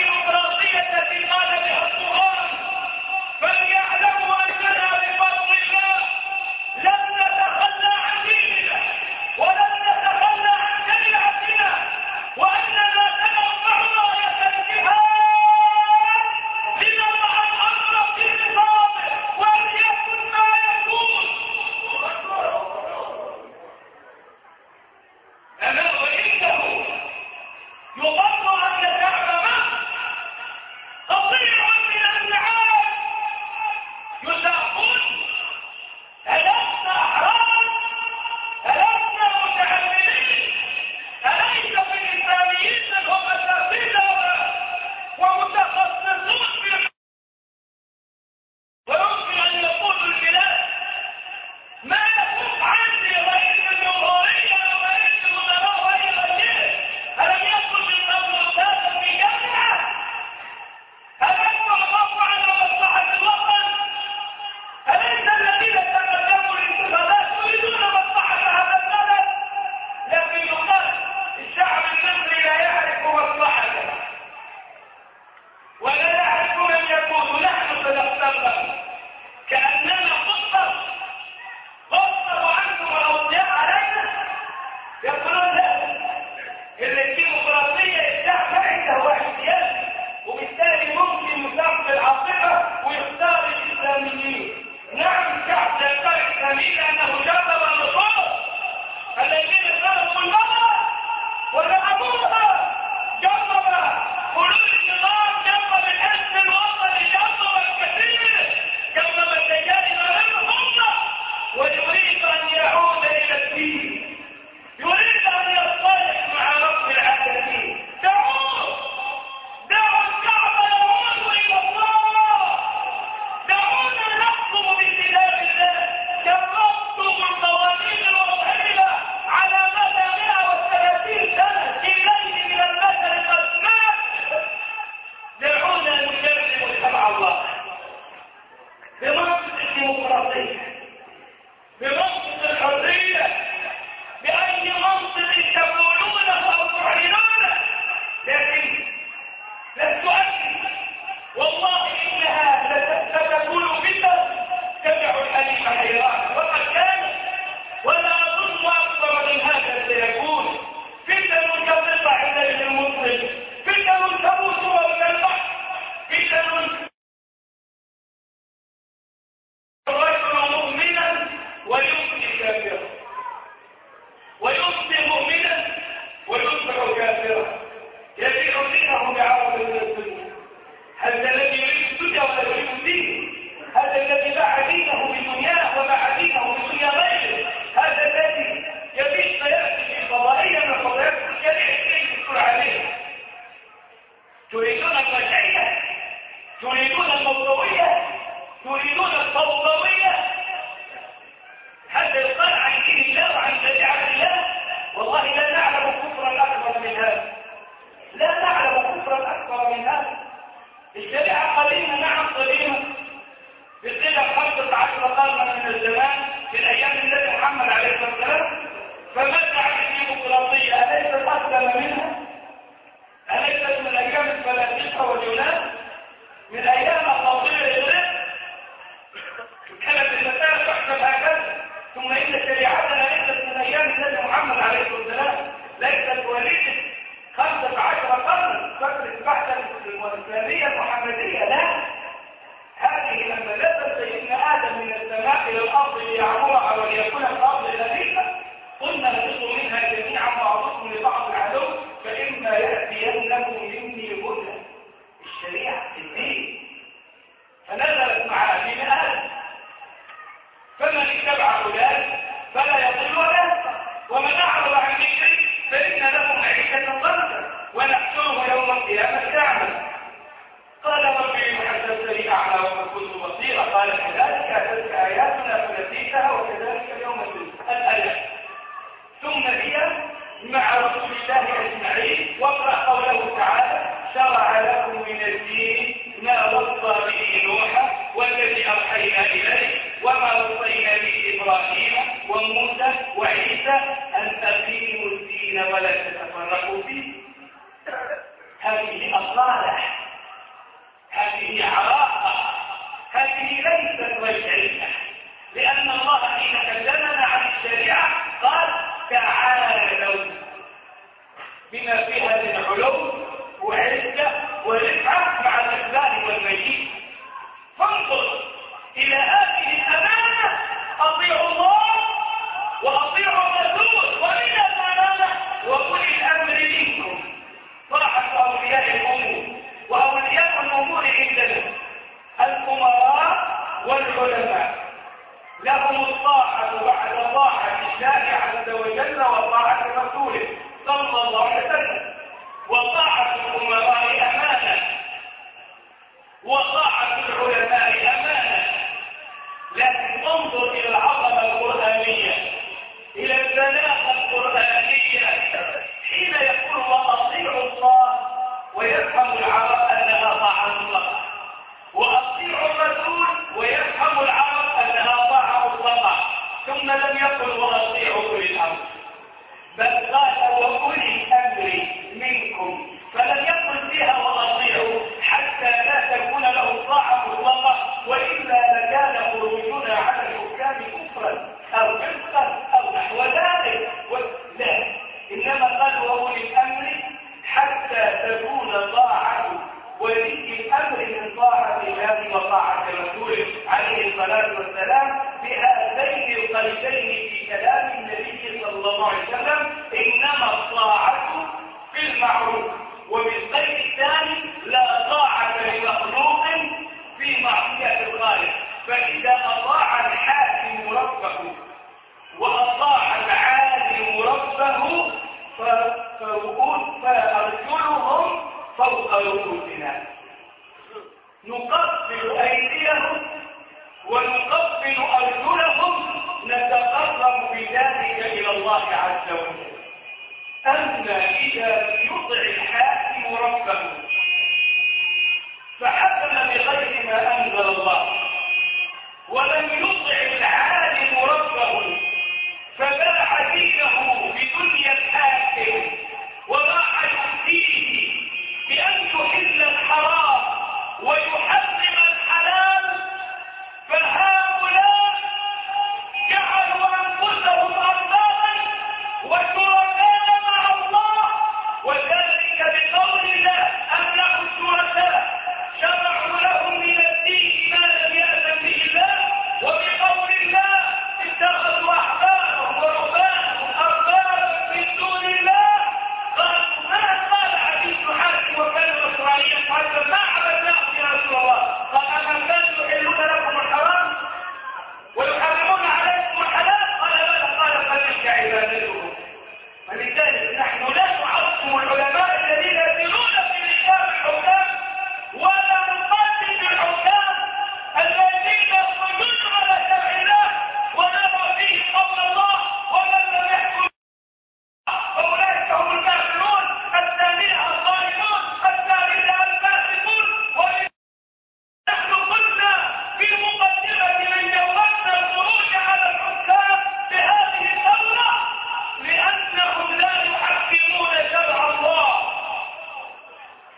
تريدون الرجعية؟ تريدون الموضوعية؟ تريدون الفوضوية؟ هذا يقال عن دين الله وعن شريعة الله. والله لا نعلم كفرا أكبر من هذا، لا نعلم كفرا أكبر من هذا. الشريعة قديمة، نعم قديمة، بقيلة 15 قرنا من الزمان في الأيام التي محمد عليه الصلاة والسلام. فماذا عن الديمقراطية؟ أليست أقدم منها؟ أليست من أيام الفلاسفة واليونان؟ من أيام أساطير الإغريق؟ كانت المسألة تحسب هكذا. ثم إن شريعتنا ليست من أيام النبي محمد عليه الصلاة والسلام، ليست وليدة 15 قرنا فكرة بحثا الإسلامية المحمدية، لا. هذه لما نزل سيدنا آدم من السماء إلى الأرض ليعمرها وليكون الأرض خليفة، قلنا اهبطوا منها جميعا بعضكم لبعض عدو فإما يأتينكم مني هدى. الشريعة الدين فنزلت مع دين آدم، فمن اتبع هداه فلا يضل ولا يشقى، ومن أعرض عن ذكري فإن له معيشة ضنكا ونحشره يوم القيامة أعمى. قال ربي إن حدثتني أعمى وقد كنت بصيرا، قال كذلك أتتك آياتنا فنسيتها وكذلك اليوم تنسى. الآيات ثم هي مع رسول الله أجمعين. واقرأ قوله تعالى: شرع لكم من الدين ما وصى به نوحا والذي أوحينا إليه وما وصينا به إبراهيم وموسى وعيسى أن أقيموا الدين ولا تتفرقوا فيه. هذه أصالح، هذه عراقة، هذه ليست رجعية، لأن الله حين كلمنا عن الشريعة قال: تعالوا، بما فيها من علو وعزة ورفعة مع الإقبال والمجيد. فانظر إلى هذه الأمانة: أطيعوا الله وأطيعوا الرسول، ومن الأمانة وأولي الأمر منكم. طاعة أولياء الأمور، وأولياء الأمور عندنا الأمراء والعلماء لهم الطاعة بعد طاعة الله عز وجل وطاعة رسوله صلى الله عليه وسلم. وطاعة الأمراء أمانة، وطاعة العلماء أمانة. لكن انظر إلى العظمة القرآنية، إلى البلاغة القرآنية، حين يقول: وأطيعوا الله، ويفهم العرب أنها طاعة الله، وأطيعوا الرسول، ويفهم العرب أنها طاعة الله. ثم لم يقل: وأطيعوا أولي الأمر، بل قال: وأولي الأمر منكم. فلم يقل فيها وأطيعوا حتى لا تكون له طاعة مطلقة، وإلا لكان خروجنا على الحكام كفرا أو فسقا أو نحو ذلك. لا، إنما قال: وأولي الأمر حتى تكون طاعة ولي الأمر من طاعة الله وطاعة رسوله عليه الصلاة والسلام. بهذين القيدين في كلام النبي صلى الله عليه وسلم: إنما الطاعة في المعروف. وبالقيد الثاني: لا طاعة لمخلوق في معصية الخالق. فإذا أطاع الحاكم ربه وأطاع العالم ربه فأرجلهم فوق رؤوسنا. نقبل أيديهم ونقبل أرجلهم، نتقرب بذلك إلى الله عز وجل. أما إذا يطع الحاكم ربه فحكم بغير ما أنزل الله، ولم يطع العالم ربه فباع دينه بدنيا الحاكم وباع يؤتيه بأن يحل الحرام ويحرم الحلال، فهؤلاء جعلوا أنفسهم أربابا وشركاء مع الله، وذلك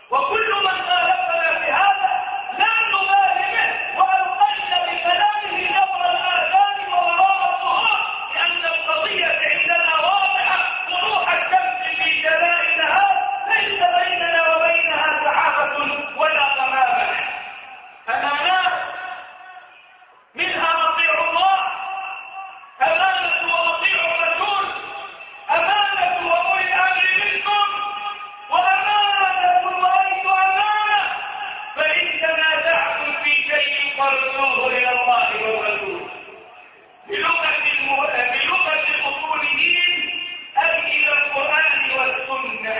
وكل من خالفنا في هذا لم نبالي به وألقينا بكلامه جبر الآذان ووراء الظهور، لأن القضية عندنا واضحة وضوح الشمس في جلاء النهار، ليس بيننا وبينها سحابة ولا غمامة. أمانات منها نطيع الله، أمانة ونطيع الرسول، أمانة وأولي الأمر منكم، وأمانة ورأيت أمانة. فإن تنازعتم في شيء فردوه إلى الله والرسول. بلغة الأصوليين أي إلى القرآن والسنة،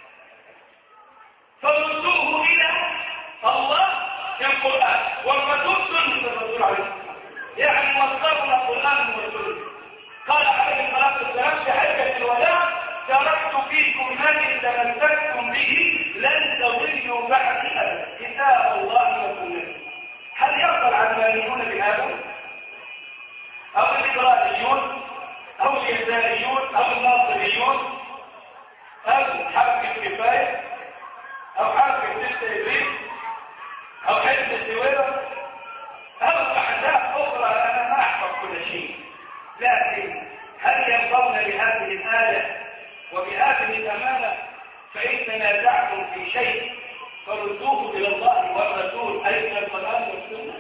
فردوه إلى الله في القرآن والرسول سنة الرسول عليه السلام، يعني وصلنا القرآن والسنة. قال عليه الصلاة والسلام في حجة الوداع: تركت فيكم ما إن تمسكتم به لن تضلوا بعد أبدا، كتاب الله وسنته. هل يقبل العلمانيون بهذا؟ أو الليبراليون أو اليساريون أو الناصريون أو حركة الكفاية أو حركة التدريس أو حزب السويرة أو أحزاب أخرى؟ أنا ما أحفظ كل شيء، لكن هل يرضون بهذه الآية وبهذه الأمانة؟ فإن تنازعتم في شيء فردوه إلى الله والرسول، أي إلى القرآن والسنة.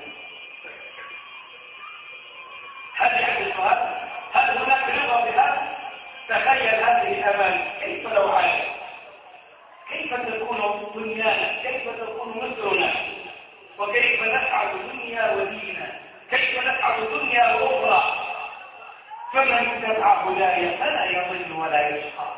هل يحدث هذا؟ هل هناك رضا بهذا؟ تخيل هذه الأمانة كيف لو عاشت، كيف تكون دنيانا، كيف تكون مصرنا، وكيف نفعل دنيا ودينا، كيف نفعل دنيا وأخرى. فمن تبع هدايا فلا يضل ولا يشقى.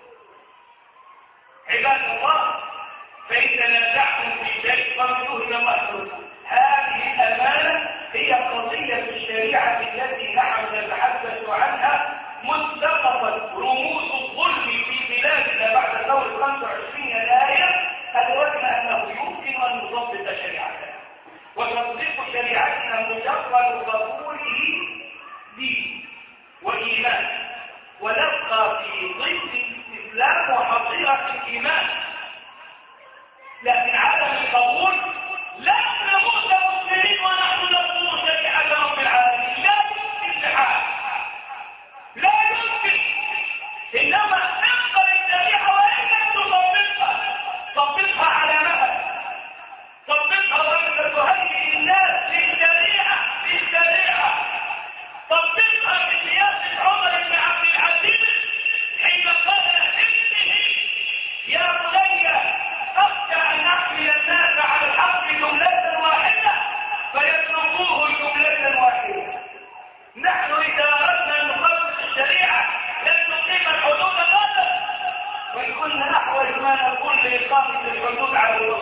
عباد الله، فإن تنازعتم في شيء فردوه إلى الله والرسول. هذه الأمانة هي قضية الشريعة التي نحن نتحدث عنها، مستقبل رموز الظلم في بلادنا بعد ثورة 25 يناير. أدركنا أنه يمكن أن نضبط شريعتنا، وتطبيق شريعتنا مجرد قبوله دين وإيمان، ونبقى في ضد الإسلام وحظيرة الإيمان. لكن عدم القبول لا نموت مسلمين ونحن نقول شريعة رب العالمين، لا يمكن بحال، لا يمكن. إنما نقبل الشريعة وإن لم تطبقها، طبقها على مهل، طبقها وأنت تهيئ الناس للشريعة، طبقها بسياسة عمر بن عبد العزيز حين قال لابنه: يا بني أخشى أن أحمل الناس على الحق جملة واحدة فيتركوه جملة واحدة. نحن إذا أردنا أن نخصص الشريعة لن نقيم الحدود غدا، وإن كنا أحوج ما نقول لإقامة الحدود على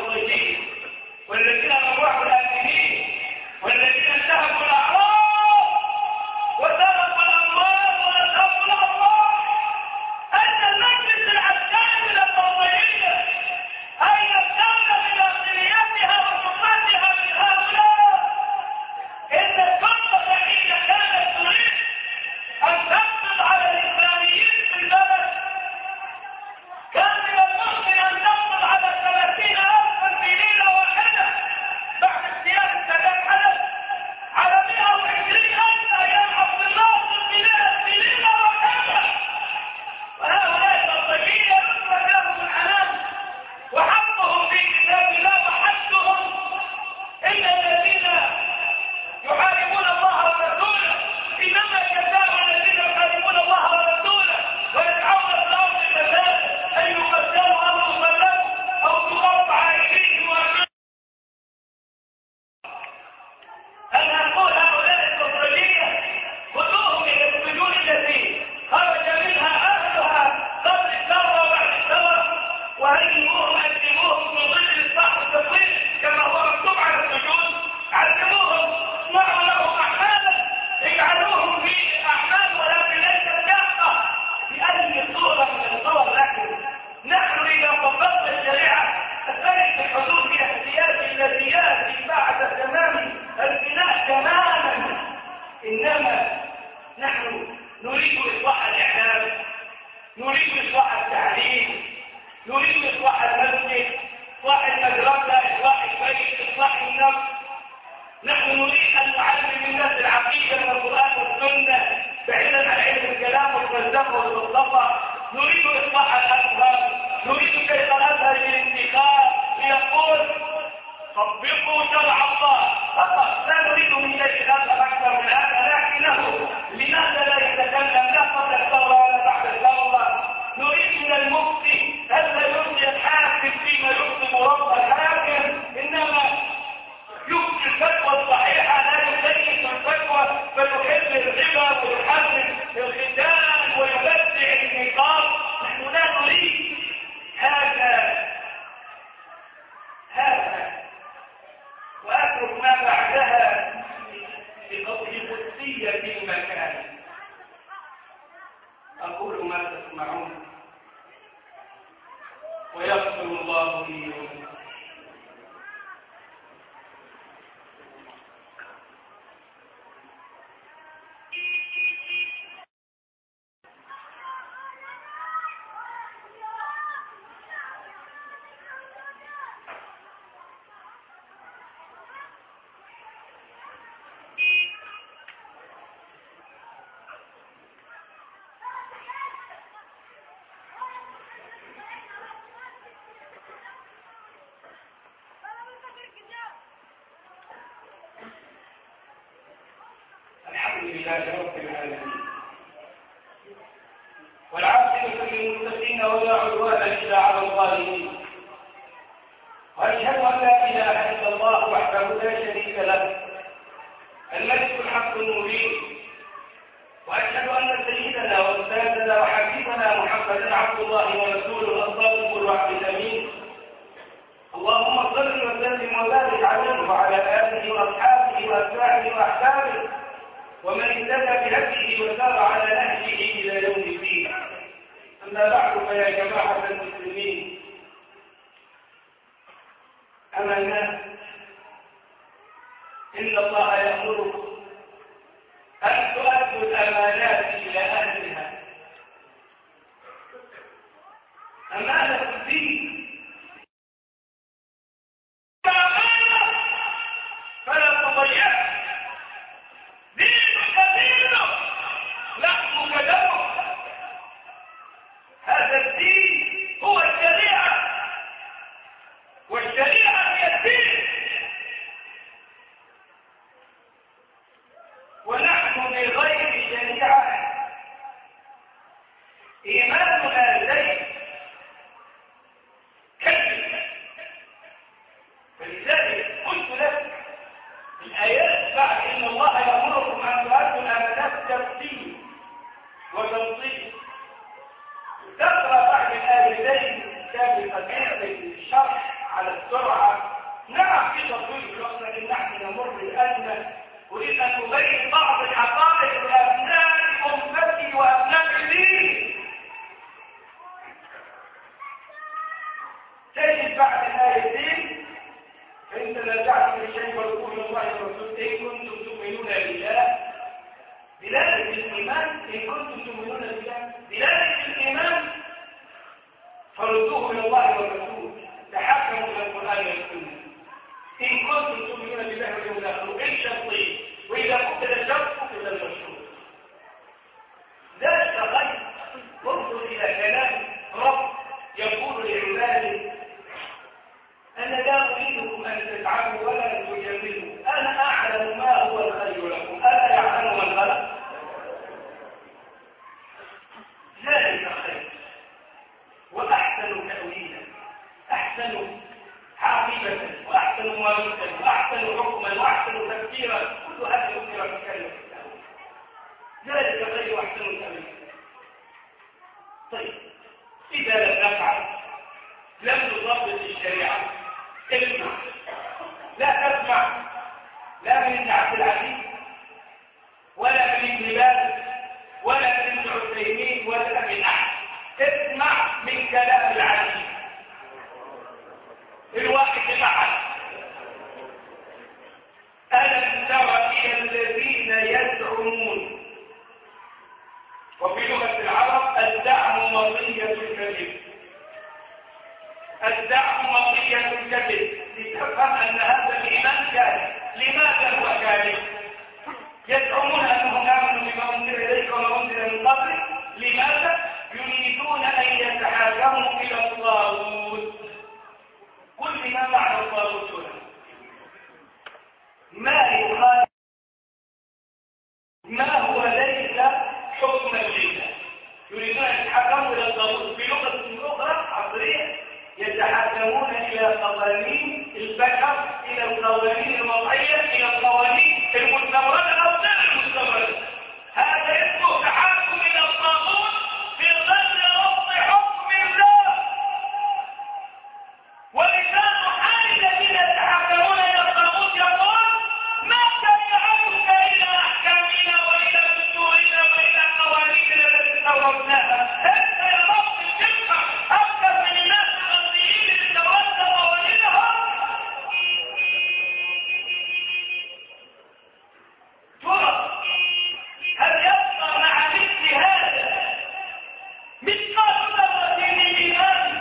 رب الحاكم، إنما يفتي الفتوى الصحيحة لا يسيس الفتوى فيحل الربا ويحرم الختان ويبدع النقاط. نحن لا نريد هذا وأترك ما بعدها لقدسية المكان. أقول ما تسمعون ويغفر الله لي ولكم. الحمد لله رب العالمين، والعاقبة للمتقين ولا عدوان إلا على الظالمين، وأشهد أن لا إله إلا الله وحده لا شريك له الملك الحق المبين، وأشهد أن سيدنا وأستاذنا وحبيبنا محمدا عبد الله ورسوله الصادق الوعد الأمين. اللهم صل وسلم وبارك عليه وعلى آله وأصحابه وأتباعه وأحبابه ومن اهتدى بهديه وسار على نهجه إلى يوم الدين. أما بعد فيا جماعة المسلمين، أما الناس، إن الله يأمركم أن تؤدوا الأمانات إلى أهلها. أمانة الدين فلا تضيعها. دينك دينك، لحمك دمك. هذا الدين هو الشريعة، والشريعة هي الدين. ونحن بغير شريعة إيماننا زيت كذب. فلذلك قلت لك الآيات بعد إن الله يأمركم أن تؤدوا الأمانات تفصيل وتنصيب. تقرأ بعد الآيتين السابقتين بالشرح على السرعة. نعم في تطويل في الوقت، لكن نحن نمر الآن أريد أن أبين بعض الحقائق لأبناء أمتي وأبناء ديني. تجد بعد الآيتين فإن تنازعتم في شيء فردوه إلى الله والرسول إن كنتم تؤمنون بالله. دلالة الإيمان إن كنتم تؤمنون بالله، دلالة الإيمان فردوه إلى الله والرسول. تحكموا إلى القرآن والسنة إن كنتم تؤمنون بالله واليوم الآخر. إيش الطيب؟ وإذا قتل الشرط قتل المشروع. ذلك غير. انظر إلى كلام رب يقول لعباده: أنا لا أريدكم أن تتعبوا ولا أن تجربوا، أنا أعلم ما هو الخير لكم، ألا يعلم من خلق. ذلك خير وأحسن تأويلا، أحسن عاقبة، وأحسن موارثا، وأحسن حكما، وأحسن تفسيرا. كل هذا يذكر في كلمة التأويل. ذلك خير وأحسن تأويلا. طيب، إذا لم نفعل، لم نضبط الشريعة، اسمع. لا تسمع لا من عبد العزيز ولا من ابن باز ولا من ابن عثيمين ولا من أحد. اسمع من كلام العزيز الواحد الأحد. ألم تر إلى الذين يزعمون، وفي لغة العرب الزعم مطية الكذب. الزعم مطية إلى القوانين المستوردة أو غير المستوردة. هذا اسمه تحكم إلى الطاغوت في ظل رفض حكم الله. ولسان حال الذين يتحكمون إلى الطاغوت يقول: ما تبعتك إلى أحكامنا وإلى دستورنا وإلى قوانيننا التي استوردناها. أنت يا رب تفهم أكثر من الناس الغربيين اللي استوردوا قوانينهم. ترى هل يبقى مع مثل هذا مثقال ذرة من الإيمان؟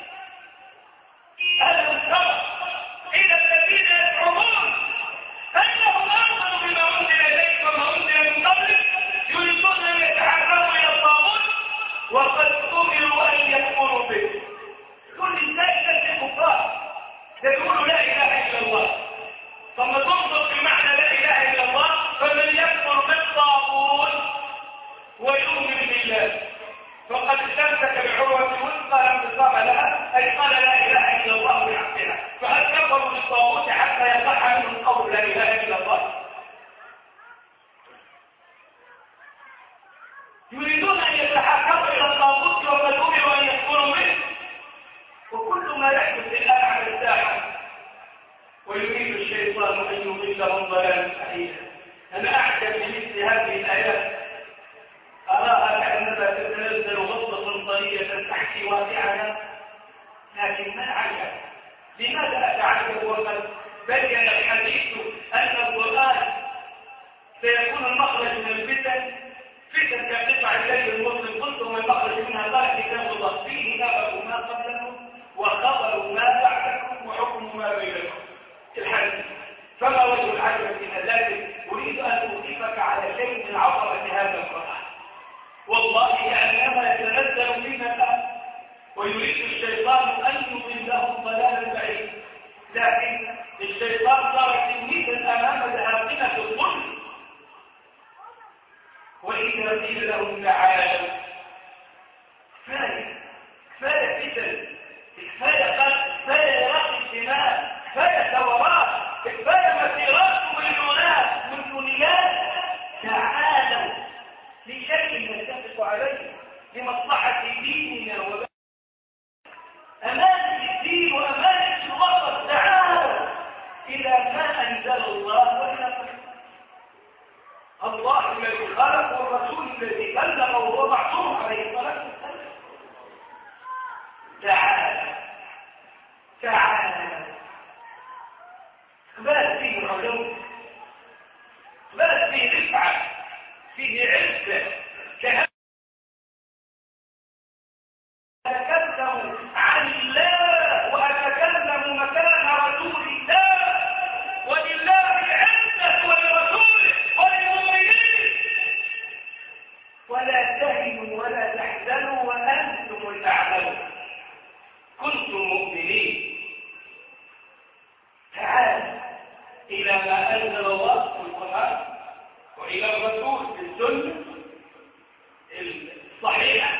ألم تر إلى الذين يزعمون أنهم آمنوا بما أنزل إليك وما أنزل من قبلك يريدون أن يتحكموا إلى الطاغوت وقد أمروا أن يكفروا به. كل ذلك الكفار يقولون لا إله إلا الله. ثم تنظر في معنى لا إله إلا الله، فمن يكفر بالطاغوت ويؤمن بالله فقد استمسك بالعروة الوثقى لا انفصام لها، أي قال لا إله إلا الله بحقها. فهل كفروا بالطاغوت حتى يصح منهم قول لا إله إلا الله؟ يريدون أن يتحكموا إلى الطاغوت وقد أمروا أن يكفروا به. وكل ما يحدث الآن على الساحة ويريد الشيطان أن يضلهم ضلالا سعيدا. أنا أعجب بمثل هذه الآيات، أراها كأنها تتنزل غصة طرية تحكي واقعنا، لكن ما عجب. لماذا أتعجب وقد بين الحديث أن القرآن سيكون المخرج من الفتن، فتن كقطع الليل المظلم، قلت من المخرج منها قال كتاب الله فيه نبأ ما قبلكم وخبر ما بعدكم وحكم ما بينكم. الحديث فما وجه العجب من ذلك؟ أريد أن أضيفك على شيء من عظمة هذا القرآن. والله كأنما يتنزل فينا الآن ويريد الشيطان أن يضلهم ضلالا بعيدا، لكن الشيطان صار تلميذا أمام ذهابنا الظلم. وإذا قيل لهم تعالوا كفاية فتن، كفاية قتل، كفاية إراقة الدماء، كفاية ثورات، كفاية مسيرات مليونيات، تعالوا لشيء نتفق عليه لمصلحة ديننا أمانة الدين وأمانة الوطن. تعالوا إلى ما أنزل الله وإلى الله الذي خلق والرسول الذي بلغ وهو معصوم عليه الصلاة والسلام. تعالى بل فيه علو، بل فيه رفعة، فيه عزة. أتكلم عن الله وأتكلم مكان رسول الله، ولله العزة ولرسوله وللمؤمنين. ولا تهنوا ولا تحزنوا وأنتم الأعلون كنتم مؤمنين. تعالوا إلى ما أنزل الله في القرآن وإلى الرسول في السنة الصحيحة.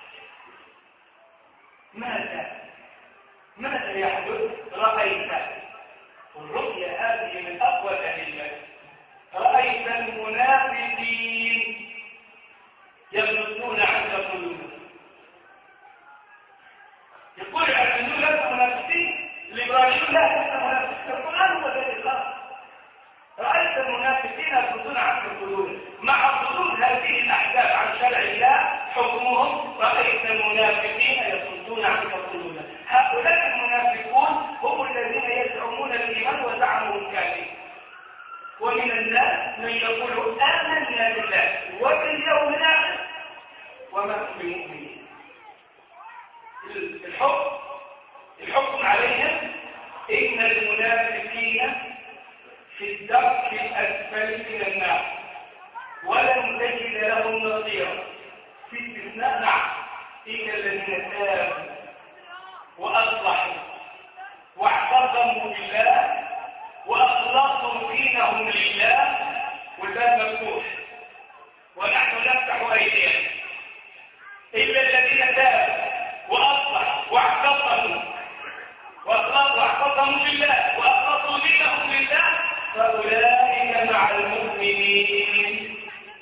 ماذا يحدث؟ رأيت الرؤيا هذه من أقوى الأدلة. رأيت المنافقين يبلغون عنك قلوبهم. يقول يعلمون لك منافقين الليبراليون لا تنسى منافقين. القرآن هو الذي قال رأيت المنافقين يصدون عنك قلوبهم. مع صدور هذه الأحكام عن شرع الله حكمهم رأيت المنافقين يصدون عنك قلوبهم. هؤلاء المنافقون هم الذين يزعمون الإيمان وزعموا الكافر. ومن الناس من يقول آمنا بالله وباليوم الآخر وما هم بمؤمنين. الحكم عليهم إن المنافقين في الدرك الأسفل من النار ولن تجد لهم نصيرا. في استثناء نعم، إن الذين تابوا وأصلحوا واعتصموا بالله وأخلصوا دينهم لله والباب مفتوح ونحن نفتح أيدينا. إلا الذين تابوا وأصلحوا واعتصموا بالله وأخلصوا دينهم لله فأولئك مع المؤمنين.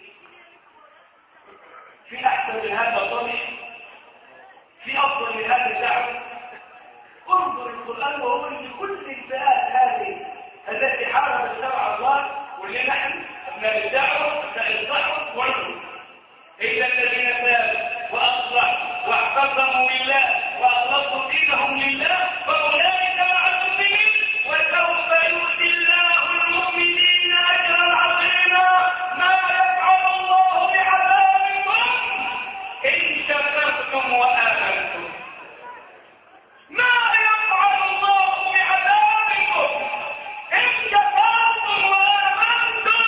في أحسن من هذا الطرح؟ في أفضل من هذا الدعوة؟ انظر القرآن وهو لكل الفئات هذه التي حاربت شرع الله، واللي نحن أبناء الدعوة أبناء الصحوة والعلم، إلا الذين تابوا وأصلحوا واعتصموا بالله وأخلصوا دينهم لله فأولئك مع المؤمنين وسوف يؤتي الله المؤمنين أجرا عظيما. ما يفعل الله بعذابكم إن شكرتم وآمنتم. ما يفعل الله بعذابكم إن شكرتم وآمنتم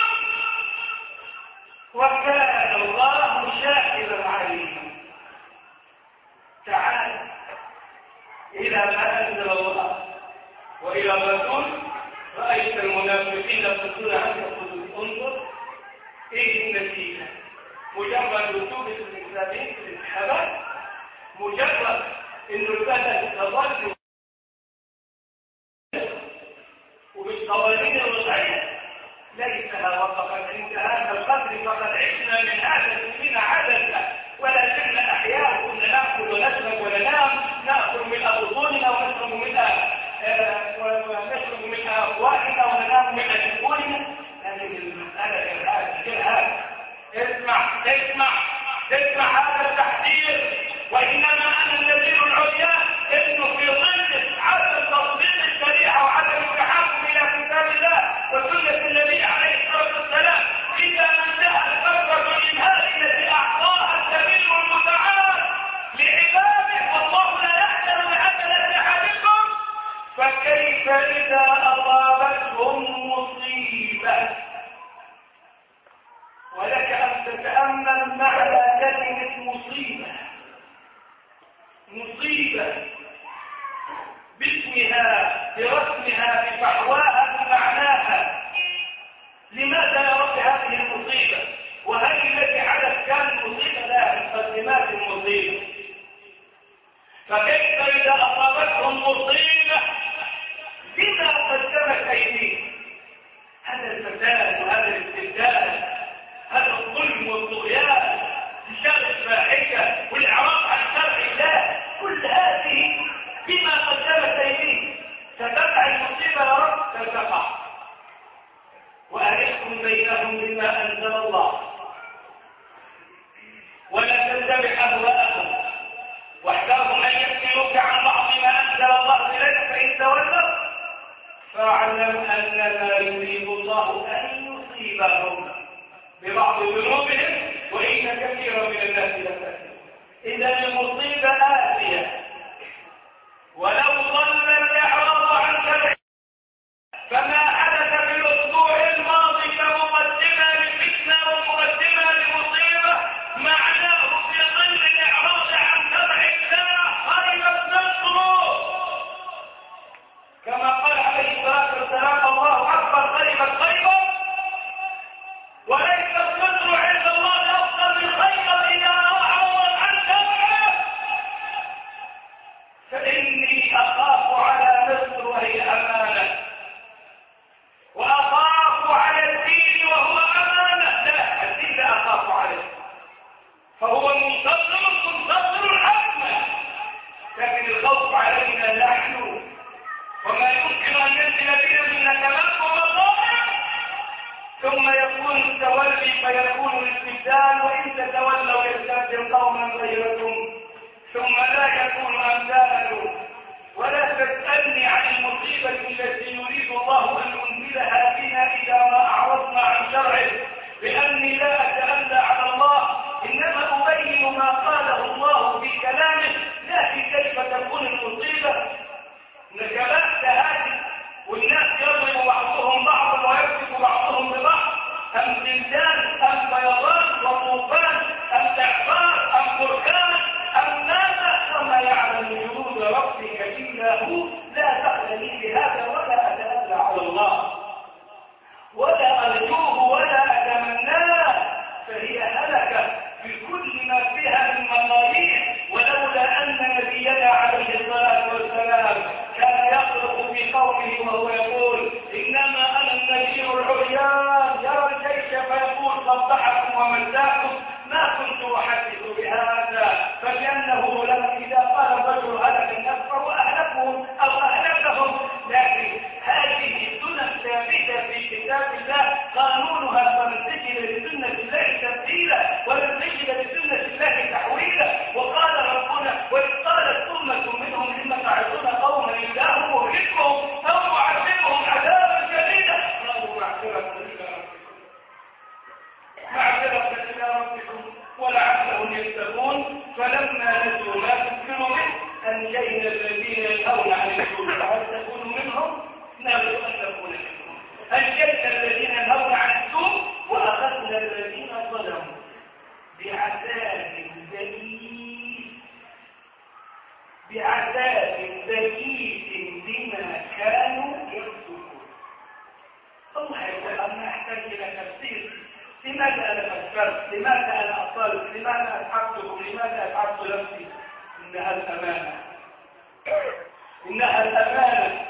وكان الله شاكرا عليما. تعال إلى ما أنزل الله وإلى الرسول. رأيت المنافقين يقولون عن الخلود. انظر إيه النتيجة. مجرد وجود الإسلاميين في الانتخابات، مجرد إنه البلد تظل وبالقوانين الوضعية ليسها وقفت عند هذا القدر، فقد عشنا من هذا السنين عددا ولا زلنا أحياء، كنا نأكل ونشرب وننام، نأكل من بطوننا ونشرب من أفواهنا وننام من جفوننا. هذه المسألة الآن غير هذا. اسمع هذا التحذير. وإنما أنا النذير العليا إنه في ظل عدم تطبيق الشريعة وعدم التحاكم إلى كتاب الله وسنة النبي عليه الصلاة والسلام، إذا انتهى الفترة الإنهاء التي أعطاها السبيل المتعال لعباده والله لا يحزن لحسنة أحدكم، فكيف إذا أصابتهم مصيبة؟ ولك أن تتأمل معنى كلمة مصيبة. مصيبة باسمها برسمها بفحواها بمعناها. لماذا يا رب هذه المصيبة؟ وهل الذي حدث كان مصيبة؟ لا، مقدمات المصيبة. فكيف إذا أصابتهم مصيبة بما قدمت أيديهم؟ هذا الفساد وهذا الاستبداد، هذا الظلم والطغيان، انتشار الفاحشة والإعراض عن شرع الله، كل هذه بما قدمت أيديهم. ستقع المصيبة يا رب، ستقع. وأحكم بينهم بما أنزل الله ولا تتبع أهواءهم واحذرهم أن يفتنوك عن بعض ما أنزل الله إليك، فإن تولوا فاعلم أنما يريد الله أن يصيبهم ببعض ذنوبهم وإن كثيرا من الناس لفاسقون. إذا المصيبة آتية، ولو ظل الإعراض عن شرع فما حدث في الأسبوع الماضي كمقدمة لفتنة ومقدمة لمصيبة معناه في ظل الإعراض عن شرع الله خربت نصره، كما قال عليه الصلاة والسلام الله أكبر خربت خيبر، وليس النصر عند الله أفضل من خيبر إذا أعرض عن شرعه. فإني أخاف على مصر وهي أمانة، وأخاف على الدين وهو أمانة. لا، الدين لا أخاف عليه، فهو منتصر حتما، لكن الخوف علينا نحن وما يمكن أن ينزل بنا من نكبات ومصائب، ثم يكون التولي فيكون الاستبدال، وإن تتولوا يستبدل قوما غيركم ثم لا يكون أمثالكم. ولا تسألني عن المصيبة التي يريد الله أن ينزلها بنا إذا ما أعرضنا عن شرعه، لأني لا أتألى على الله، إنما أبين ما قاله الله في كلامه، لكن كيف تكون المصيبة نكبات هذه والناس يضرب بعضهم بعضا ويكتب بعضهم ببعض، أم زلزال أم فيضان وطوفان أم تعبار أم بركان أم ماذا؟ وما يعلم جنود ربك إلا هو. لا تأذني بهذا ولا أتأذى على الله ولا أرجوه ولا أتمناه، فهي هلكة بكل ما فيها من مصاريح. ولولا أن نبينا عليه الصلاة والسلام كان يخلق في قومه وهو يقول إنما أنا النبي وصبحكم ومساكم ما كنت أحدث بهذا، فلأنه إذا قال الرجل هلك النفع وأهلكهم أو أهلكهم، لكن هذه السنة ثابتة في كتاب الله قانونها، فلن تجد لسنة الله تبديلا ولن تجد لسنة الله تحويلا. وقال ربنا: وإذ قالت أمة منهم لم تعظون قوما الله مهلكهم أو معذبهم عذابا شديدا قالوا معذرة إلى ربكم ولعلهم يتقون. فلما نسوا ما ذكروا به أنجينا الذين ينهون عن السوء فهل تكون منهم؟ نرجو أن نكون منهم. أنجينا الذين ينهون عن السوء وأخذنا الذين ظلموا بعذاب بئيس بما كانوا يفسقون. الله يقول: أنا أحتاج إلى تفسير. لماذا أنا فكرت؟ لماذا أنا أصلت؟ لماذا أتعبتكم؟ لماذا أتعبت نفسي؟ إنها الأمانة، إنها الأمانة.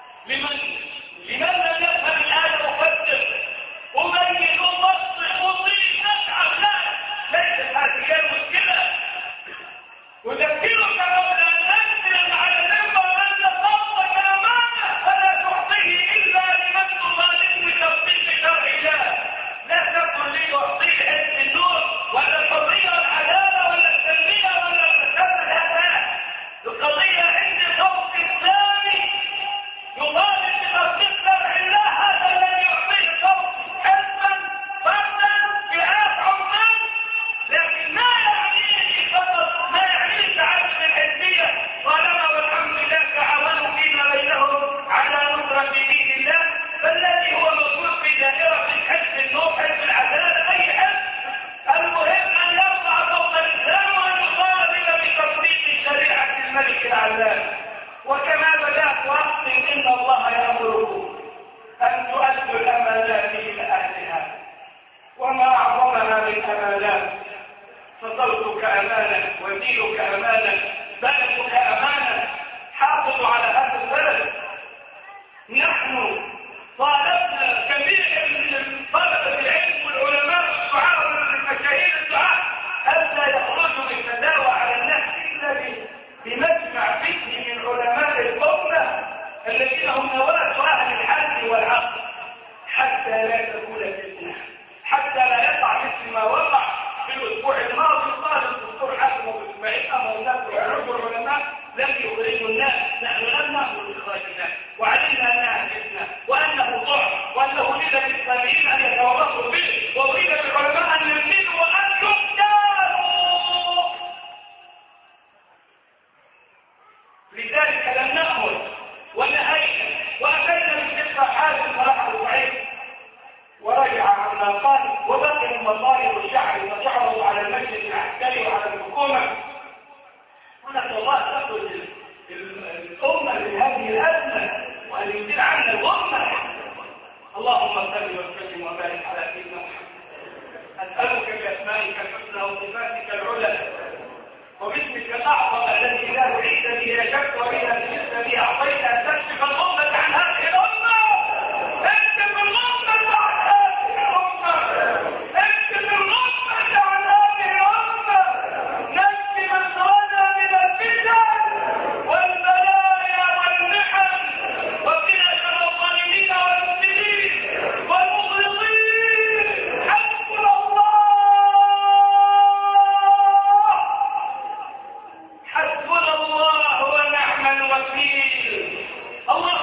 لماذا نفهم الآية أفسر أبين أبصر أطيل أتعب؟ لا، ليست هذه هي المشكلة. أذكرك قبل أن أنزل على المنبر أن صوتك أمانة فلا تعطيه إلا لمن تطالب بتطبيق شرع الله. لا تقل لي أعطيه علم النور ولا الحرية والعدالة ولا التنمية ولا التسامح. لا، القضية عندي صوت إسلامي يطالب بتطبيق شرع الله. هذا الذي يعطيه صوت حزبا فردا فئات عمال، لكن ما يعنيه فقط، ما يعنيه تعلم الحزبية طالما والحمد لله تعاونوا فيما بينهم على نصرة دين الله. فالذي هو موجود في دائرة حزب النور، حزب العدالة، أي حزب، المهم أن يرفع صوت الإسلام وأن يطالب بتطبيق شريعة الملك العلام. وكما بدأت وأختم: إن الله يأمركم أن تؤدوا الأمانات إلى أهلها، وما أعظمها من أمانات. فصوتك أمانة، ودينك أمانة، بلدك أمانة. حافظوا على هذا البلد. نحن طالبنا كثير من طلبة العلم والعلماء والدعاة والمشاهير الدعاة ألا يخرجوا بالفتاوى على الناس إلا بمجمع فكري من علماء الأمة الذين هم نواة أهل الحل والعقل، حتى لا تكون فتنة، حتى لا يقع مثل ما وقع في الأسبوع الماضي. قال الدكتور حاتم أبو إسماعيل: أمر الناس وعرضوا العلماء لم يخرجوا الناس، نحن لم نأمر بإخراج الناس، وعلمنا أنها فتنة وأنه ضعف وأنه أريد للإسلاميين أن يتورطوا به، وأريد بالعلماء أن ينزلوا وأن يختاروا. لذلك لم نأمر ونهينا، وأتينا بذكرى حازم صلاح الصعيد ورجع عما قال، وبقي مطالب الشعب وتعرض على المجلس العسكري وعلى الحكومة. ونسأل الله تخرج الأمة من هذه الأزمة وأن يزيل عنا الأمة. اللهم صل وسلم وبارك على سيدنا محمد. أسألك بأسمائك الحسنى وصفاتك العلى وباسمك الأعظم الذي لا أريد به شك وإذا سمعت به أعطيت أن تكشف الأمة عن هذه الأمة. اكشف الأمة عن هذه الأمة، اكشف الأمة عن هذه الأمة، نجي مصرنا من الفتن والبلايا والمحن، وقنا شر الظالمين والمفسدين والمغرضين. حسبنا الله، حسبنا الله ونعم الوكيل. الله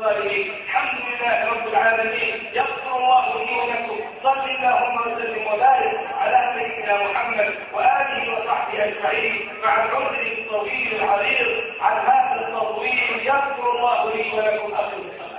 الصالحين. الحمد لله رب العالمين، يغفر الله لي ولكم. صل اللهم وسلم وبارك على سيدنا محمد وآله وصحبه أجمعين مع العذر الطويل العريض عن هذا التطويل. يغفر الله لي ولكم. أخي